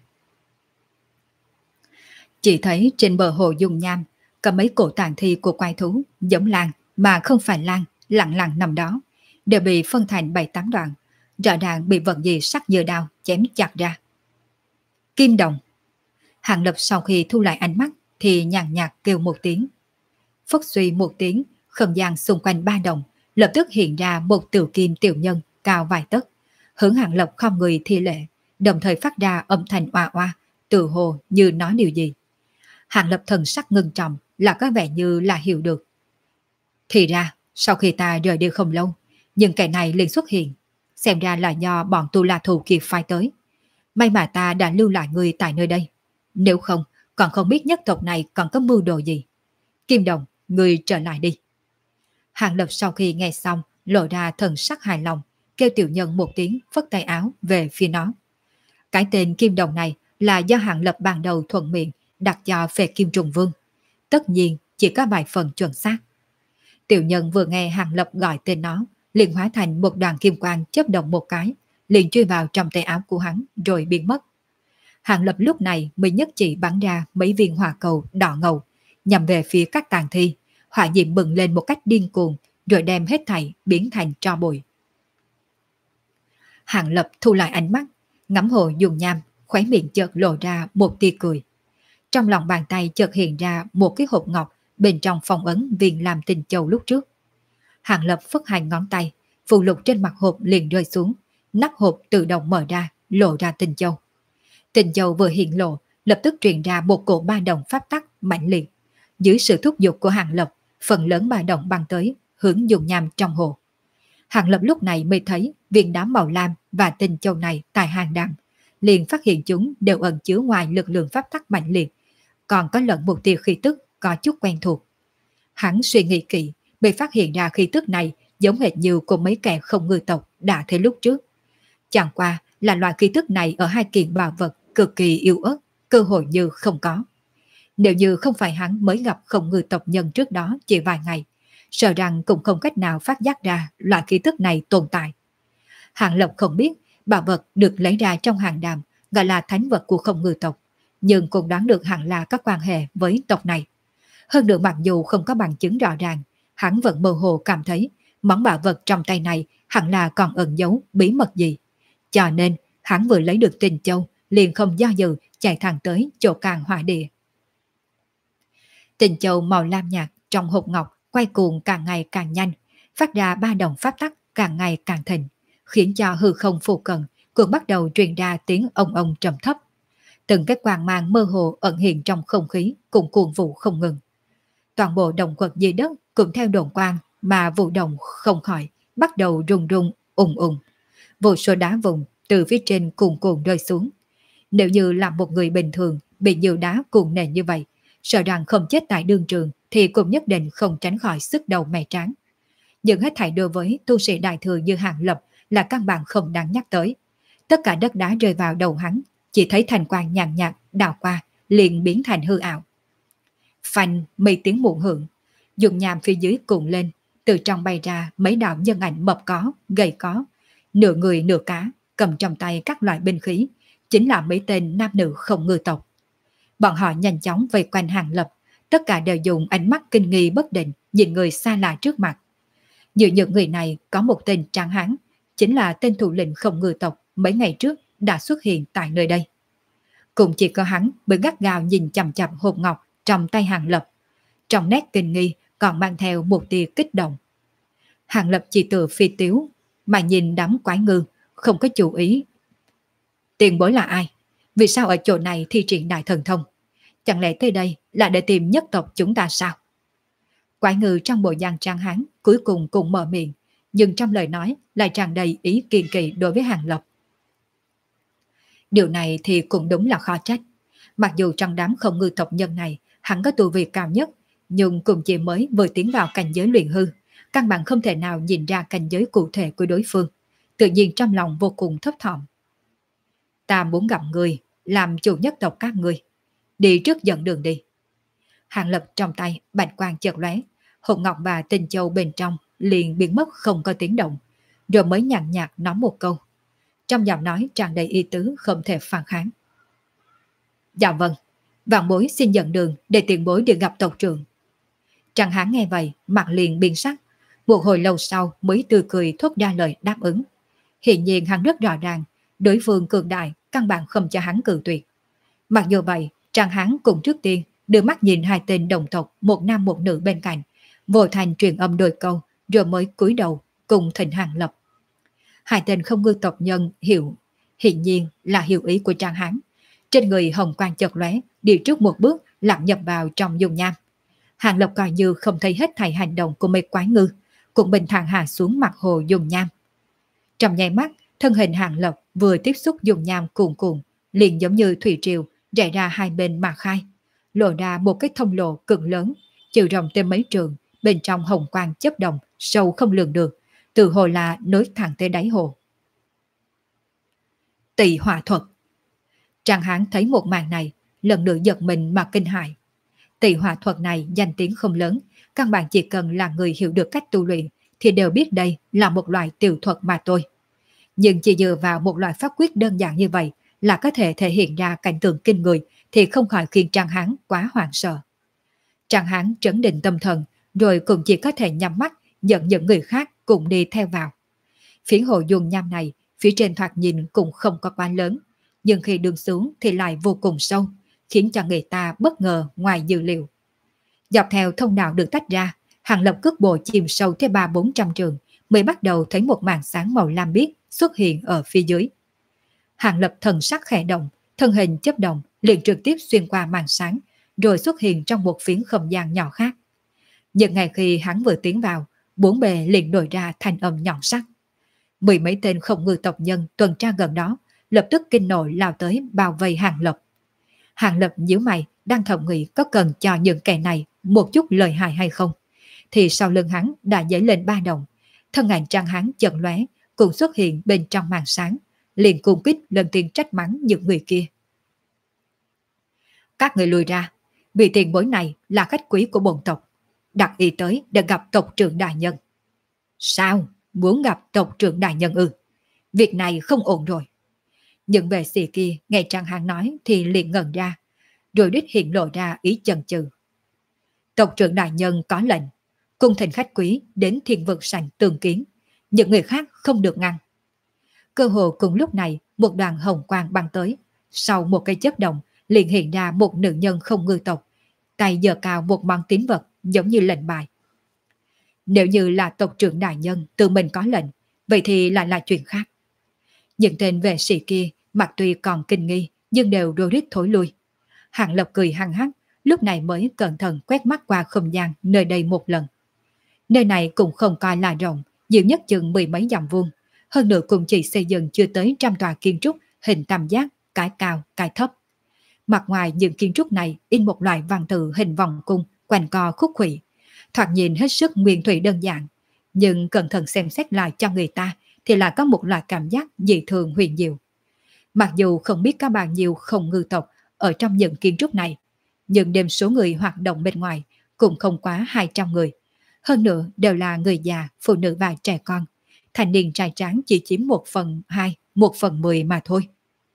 Chỉ thấy trên bờ hồ dung nham có mấy cổ tàn thi của quái thú giống lan mà không phải lan, lặng lặng nằm đó, đều bị phân thành 7-8 đoạn, rõ ràng bị vật gì sắc như đao chém chặt ra. Kim đồng. Hàng Lập sau khi thu lại ánh mắt thì nhàn nhạt kêu một tiếng. Phất suy một tiếng, không gian xung quanh ba đồng lập tức hiện ra một tiểu kim tiểu nhân cao vài tấc, hướng Hàng Lập không người thi lễ, đồng thời phát ra âm thanh oa oa, tự hồ như nói điều gì. Hàng Lập thần sắc ngưng trọng, là có vẻ như là hiểu được. Thì ra, sau khi ta rời đi không lâu, nhưng kẻ này liền xuất hiện, xem ra là do bọn Tu La Thù kịp phái tới. May mà ta đã lưu lại người tại nơi đây, nếu không còn không biết nhất tộc này còn có mưu đồ gì. Kim Đồng, người trở lại đi. Hàng Lập sau khi nghe xong lộ ra thần sắc hài lòng, kêu tiểu nhân một tiếng, phất tay áo về phía nó. Cái tên Kim Đồng này là do Hàng Lập ban đầu thuận miệng đặt cho Phệ Kim Trùng Vương, tất nhiên chỉ có vài phần chuẩn xác. Tiểu nhân vừa nghe Hàng Lập gọi tên nó, liền hóa thành một đoàn kim quang chớp động một cái, liền chui vào trong tay áo của hắn rồi biến mất. Hàng Lập lúc này mới nhất chỉ bắn ra mấy viên hỏa cầu đỏ ngầu, nhằm về phía các tàn thi, hỏa diệm bừng lên một cách điên cuồng, rồi đem hết thảy biến thành tro bụi. Hàng Lập thu lại ánh mắt, ngắm hồ dùng nham, khóe miệng chợt lộ ra một tia cười. Trong lòng bàn tay chợt hiện ra một cái hộp ngọc, bên trong phong ấn viên làm tinh châu lúc trước. Hàng Lập phất hai ngón tay, phù lục trên mặt hộp liền rơi xuống, nắp hộp tự động mở ra, lộ ra tinh châu. Tinh châu vừa hiện lộ, lập tức truyền ra một cổ ba động pháp tắc mạnh liệt. Dưới sự thúc giục của Hàng Lập, phần lớn ba động băng tới, hướng dùng nham trong hồ. Hàng Lập lúc này mới thấy viên đá màu lam và tinh châu này tại hang đàm, liền phát hiện chúng đều ẩn chứa ngoài lực lượng pháp tắc mạnh liệt, còn có lẫn một tia khí tức có chút quen thuộc. Hắn suy nghĩ kỹ, bị phát hiện ra khí tức này giống hệt như của mấy kẻ không ngư tộc đã thấy lúc trước. Chẳng qua là loại khí tức này ở hai kiện bảo vật cực kỳ yếu ớt, cơ hội như không có. Nếu như không phải hắn mới gặp không ngư tộc nhân trước đó chỉ vài ngày, sợ rằng cũng không cách nào phát giác ra loại khí tức này tồn tại. Hàng Lập không biết bảo vật được lấy ra trong hàng đàm gọi là thánh vật của không ngư tộc, nhưng cũng đoán được hẳn là có quan hệ với tộc này. Hơn nữa mặc dù không có bằng chứng rõ ràng, hắn vẫn mơ hồ cảm thấy món bảo vật trong tay này hẳn là còn ẩn giấu bí mật gì. Cho nên hắn vừa lấy được Tình Châu liền không do dự chạy thẳng tới chỗ Càng Hỏa Địa. Tình Châu màu lam nhạt trong hộp ngọc quay cuồng càng ngày càng nhanh, phát ra ba động pháp tắc càng ngày càng thịnh, khiến cho hư không phụ cận cũng bắt đầu truyền ra tiếng ông trầm thấp. Từng cái quang mang mơ hồ ẩn hiện trong không khí cùng cuồng vụ không ngừng. Toàn bộ động quật dưới đất cũng theo đồn quang mà vụ động không khỏi bắt đầu rung rung ùng ùng. Vô số đá vùng từ phía trên cuồn cuộn rơi xuống. Nếu như là một người bình thường bị nhiều đá cuồn nền như vậy, sợ rằng không chết tại đương trường thì cũng nhất định không tránh khỏi sức đầu mẻ trán. Nhưng hết thảy đối với tu sĩ đại thừa như Hàng Lập là căn bản không đáng nhắc tới. Tất cả đất đá rơi vào đầu hắn, chỉ thấy thành quang nhàn nhạt đào qua, liền biến thành hư ảo. Phanh mấy tiếng muộn hưởng, dùng nhàm phía dưới cuộn lên, từ trong bay ra mấy đạo nhân ảnh mập có, gầy có, nửa người nửa cá, cầm trong tay các loại binh khí, chính là mấy tên nam nữ không ngư tộc. Bọn họ nhanh chóng vây quanh Hàng Lập, tất cả đều dùng ánh mắt kinh nghi bất định nhìn người xa lạ trước mặt. Giữa những người này có một tên tráng hán, chính là tên thủ lĩnh không ngư tộc mấy ngày trước đã xuất hiện tại nơi đây. Cũng chỉ có hắn mới gắt gao nhìn chằm chằm hộp ngọc trong tay Hàng Lập. Trong nét kinh nghi còn mang theo một tia kích động. Hàng Lập chỉ tự phi tiếu mà nhìn đám quái ngư, không có chú ý. Tiền bối là ai? Vì sao ở chỗ này thi triển đại thần thông? Chẳng lẽ tới đây là để tìm nhất tộc chúng ta sao? Quái ngư trong bộ dạng tráng hán cuối cùng cũng mở miệng, nhưng trong lời nói lại tràn đầy ý kiên kỵ đối với Hàng Lập. Điều này thì cũng đúng là khó trách. Mặc dù trong đám không ngư tộc nhân này hắn có tu vi cao nhất, nhưng cũng chỉ mới vừa tiến vào cảnh giới luyện hư, căn bản không thể nào nhìn ra cảnh giới cụ thể của đối phương. Tự nhiên trong lòng vô cùng thấp thỏm. Ta muốn gặp người, làm chủ nhất tộc các ngươi. Đi trước dẫn đường đi. Hàng Lập trong tay bạch quang chợt lóe, hộp ngọc và Tình Châu bên trong liền biến mất không có tiếng động, rồi mới nhàn nhạt nói một câu. Trong giọng nói tràn đầy ý tứ không thể phản kháng. Dạ vâng, vạn bối xin dẫn đường để tiền bối được gặp tộc trưởng. Tráng hán nghe vậy, mặt liền biến sắc. Một hồi lâu sau mới tươi cười thốt ra lời đáp ứng. Hiện nhiên hắn rất rõ ràng, đối phương cường đại căn bản không cho hắn cự tuyệt. Mặc dù vậy, Tráng hán cũng trước tiên đưa mắt nhìn hai tên đồng tộc, một nam một nữ bên cạnh, vội thành truyền âm đôi câu, rồi mới cúi đầu cùng thịnh Hàng Lập. Hai tên không ngư tộc nhân hiện nhiên là hiểu ý của Tráng hán. Trên người hồng quang chợt lóe, đi trước một bước lặn nhập vào trong dung nham. Hàng Lập coi như không thấy hết thảy hành động của mấy quái ngư, cũng bình thản hạ xuống mặt hồ dung nham. Trong nháy mắt, thân hình Hàng Lập vừa tiếp xúc dung nham cuồn cuộn, liền giống như thủy triều rải ra hai bên mà khai, lộ ra một cái thông lộ cực lớn, chiều rộng tới mấy trường, bên trong hồng quang chớp động, sâu không lường được, từ hồ là nối thẳng tới đáy hồ. Tỳ hỏa thuật. Tráng hán thấy một màn này, lần nữa giật mình mà kinh hãi. Tỳ hỏa thuật này danh tiếng không lớn, căn bản chỉ cần là người hiểu được cách tu luyện thì đều biết đây là một loại tiểu thuật mà thôi. Nhưng chỉ dựa vào một loại pháp quyết đơn giản như vậy là có thể thể hiện ra cảnh tượng kinh người thì không khỏi khiến Tráng hán quá hoảng sợ. Tráng hán trấn định tâm thần, rồi cũng chỉ có thể nhắm mắt dẫn những người khác cùng đi theo vào. Phiến hồ dung nham này, phía trên thoạt nhìn cũng không có quá lớn, nhưng khi đường xuống thì lại vô cùng sâu, khiến cho người ta bất ngờ ngoài dự liệu. Dọc theo thông đạo được tách ra, Hàng Lập cước bộ chìm sâu tới 300-400 trường, mới bắt đầu thấy một màn sáng màu lam biếc xuất hiện ở phía dưới. Hàng Lập thần sắc khẽ động, thân hình chớp động, liền trực tiếp xuyên qua màn sáng, rồi xuất hiện trong một phiến không gian nhỏ khác. Nhưng ngay khi hắn vừa tiến vào, bốn bề liền nổi ra thanh âm nhọn sắc. Mười mấy tên không ngư tộc nhân tuần tra gần đó, lập tức kinh nộ lao tới bao vây Hàng Lập. Hàng Lập nhíu mày, đang thầm nghĩ có cần cho những kẻ này một chút lời hại hay không, thì sau lưng hắn đã dấy lên ba động, thân ảnh Tráng hán chợt lóe, cũng xuất hiện bên trong màn sáng, liền cung kích lần tiên trách mắng những người kia. Các người lùi ra, Vì tiền bối này là khách quý của bổn tộc, đặc ý tới để gặp tộc trưởng đại nhân. Sao? Muốn gặp tộc trưởng đại nhân ư? Việc này không ổn rồi. Những vệ sĩ kia nghe Trang Hán nói thì liền ngẩn ra, rồi đích hiện lộ ra ý chần chừ. Tộc trưởng đại nhân có lệnh, cung thỉnh khách quý đến Thiên Vực Sảnh tương kiến, những người khác không được ngăn. Cơ hồ cùng lúc này, một đoàn hồng quang băng tới, sau một cây chớp động liền hiện ra một nữ nhân không ngư tộc, tay giơ cao một món tín vật giống như lệnh bài. Nếu như là tộc trưởng đại nhân tự mình có lệnh, vậy thì lại là chuyện khác. Những tên vệ sĩ kia mặt tuy còn kinh nghi nhưng đều rối rít thối lui. Hàng Lập cười hăng hắc, lúc này mới cẩn thận quét mắt qua không gian nơi đây một lần. Nơi này cũng không coi là rộng, nhiều nhất chừng mười mấy dặm vuông, hơn nữa cũng chỉ xây dựng chưa tới trăm tòa kiến trúc hình tam giác, cái cao, cái thấp. Mặt ngoài những kiến trúc này in một loại văn tự hình vòng cung, quanh co khúc khuỷu, thoạt nhìn hết sức nguyên thủy đơn giản, nhưng cẩn thận xem xét lại cho người ta thì lại có một loại cảm giác dị thường huyền diệu. Mặc dù không biết có bao nhiêu không ngư tộc ở trong những kiến trúc này, nhưng đêm số người hoạt động bên ngoài cũng không quá 200 người. Hơn nữa đều là người già, phụ nữ và trẻ con. Thành niên trai tráng chỉ chiếm 1/2, 1/10 mà thôi.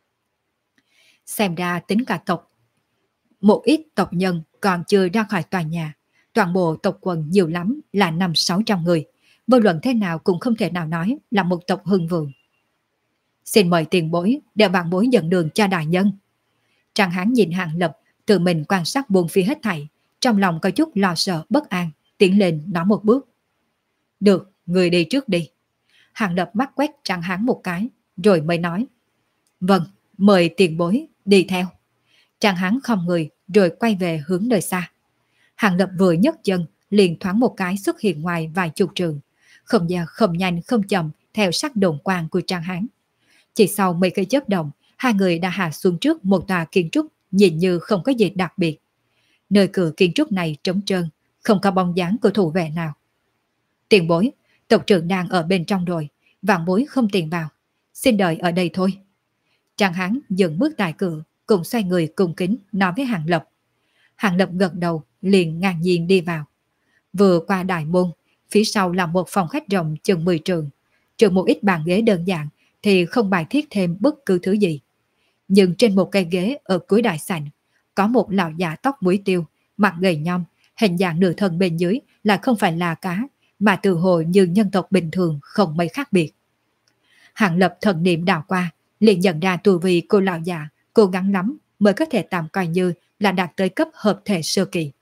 Xem ra tính cả tộc, một ít tộc nhân còn chưa ra khỏi tòa nhà. Toàn bộ tộc quần nhiều lắm là 500-600 người. Vô luận thế nào cũng không thể nào nói là một tộc hưng vượng. Xin mời tiền bối để vạn bối dẫn đường cho đại nhân. Trang Hán nhìn Hàng Lập, tự mình quan sát buồn phía hết thảy, trong lòng có chút lo sợ bất an, tiến lên nói một bước. Được, người đi trước đi. Hàng Lập mắt quét Trang Hán một cái, rồi mới nói. Vâng, mời tiền bối đi theo. Trang Hán không người, rồi quay về hướng nơi xa. Hàng Lập vừa nhấc chân, liền thoáng một cái xuất hiện ngoài vài chục trường. Không gian không nhanh không chậm theo sắc đồn quang của Trang Hán. Chỉ sau mấy cây chớp động, hai người đã hạ xuống trước một tòa kiến trúc nhìn như không có gì đặc biệt. Nơi cửa kiến trúc này trống trơn, không có bóng dáng của thủ vệ nào. Tiền bối, tộc trưởng đang ở bên trong rồi, vạn bối không tiền vào. Xin đợi ở đây thôi. Trang Hán dừng bước tại cửa, cùng xoay người cung kính nói với Hàng Lập. Hàng Lập gật đầu, liền ngang nhiên đi vào. Vừa qua đại môn, phía sau là một phòng khách rộng chừng 10 trường. Trừ một ít bàn ghế đơn giản thì không bài thiết thêm bất cứ thứ gì. Nhưng trên một cây ghế ở cuối đại sảnh có một lão già tóc búi tiêu, mặt gầy nhom, hình dạng nửa thân bên dưới là không phải là cá, mà từ hồ như nhân tộc bình thường không mấy khác biệt. Hàng Lập thần niệm đảo qua, liền nhận ra tu vi cô lão già cố gắng lắm mới có thể tạm coi như là đạt tới cấp hợp thể sơ kỳ.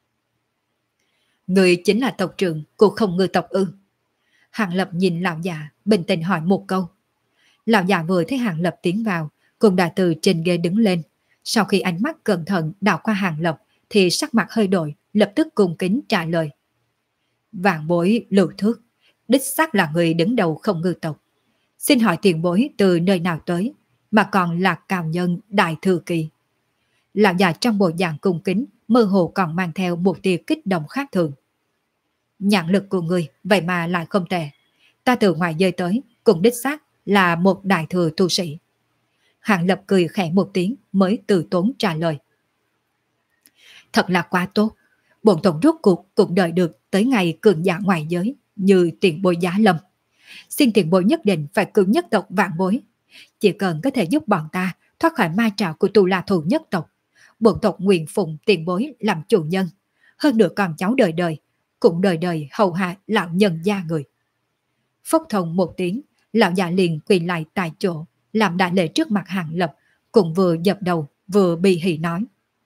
Người chính là tộc trưởng của không ngư tộc ư? Hàng Lập nhìn lão già bình tĩnh hỏi một câu. Lão già vừa thấy Hàng Lập tiến vào, cũng đã từ trên ghế đứng lên. Sau khi ánh mắt cẩn thận đảo qua Hàng Lập thì sắc mặt hơi đổi, lập tức cung kính trả lời. Vạn bối Lưu Thước, đích xác là người đứng đầu không ngư tộc. Xin hỏi tiền bối từ nơi nào tới, mà còn là cao nhân đại thừa kỳ. Lão già trong bộ dạng cung kính mơ hồ còn mang theo một tia kích động khác thường. Nhãn lực của người vậy mà lại không tệ. Ta từ ngoài dơi tới cũng đích xác là một đại thừa tu sĩ. Hàng Lập cười khẽ một tiếng mới từ tốn trả lời. Thật là quá tốt. Bổn tộc rốt cuộc cũng đợi được tới ngày cường giả ngoài giới như tiền bối Giá Lâm. Xin tiền bối nhất định phải cứu nhất tộc vạn bối. Chỉ cần có thể giúp bọn ta thoát khỏi ma trảo của tù la thù nhất tộc, bổn tộc nguyện phụng tiền bối làm chủ nhân. Hơn nữa con cháu đời đời, cũng đời đời hầu hạ lão nhân gia người. Phốc thông một tiếng, lão già liền quỳ lại tại chỗ, làm đại lễ trước mặt Hàng Lập, cũng vừa dập đầu vừa bị hỉ nói.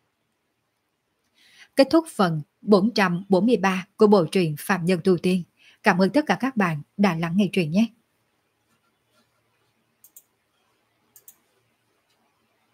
Kết thúc phần 443 của bộ truyện Phạm Nhân Tu Tiên. Cảm ơn tất cả các bạn đã lắng nghe truyện nhé.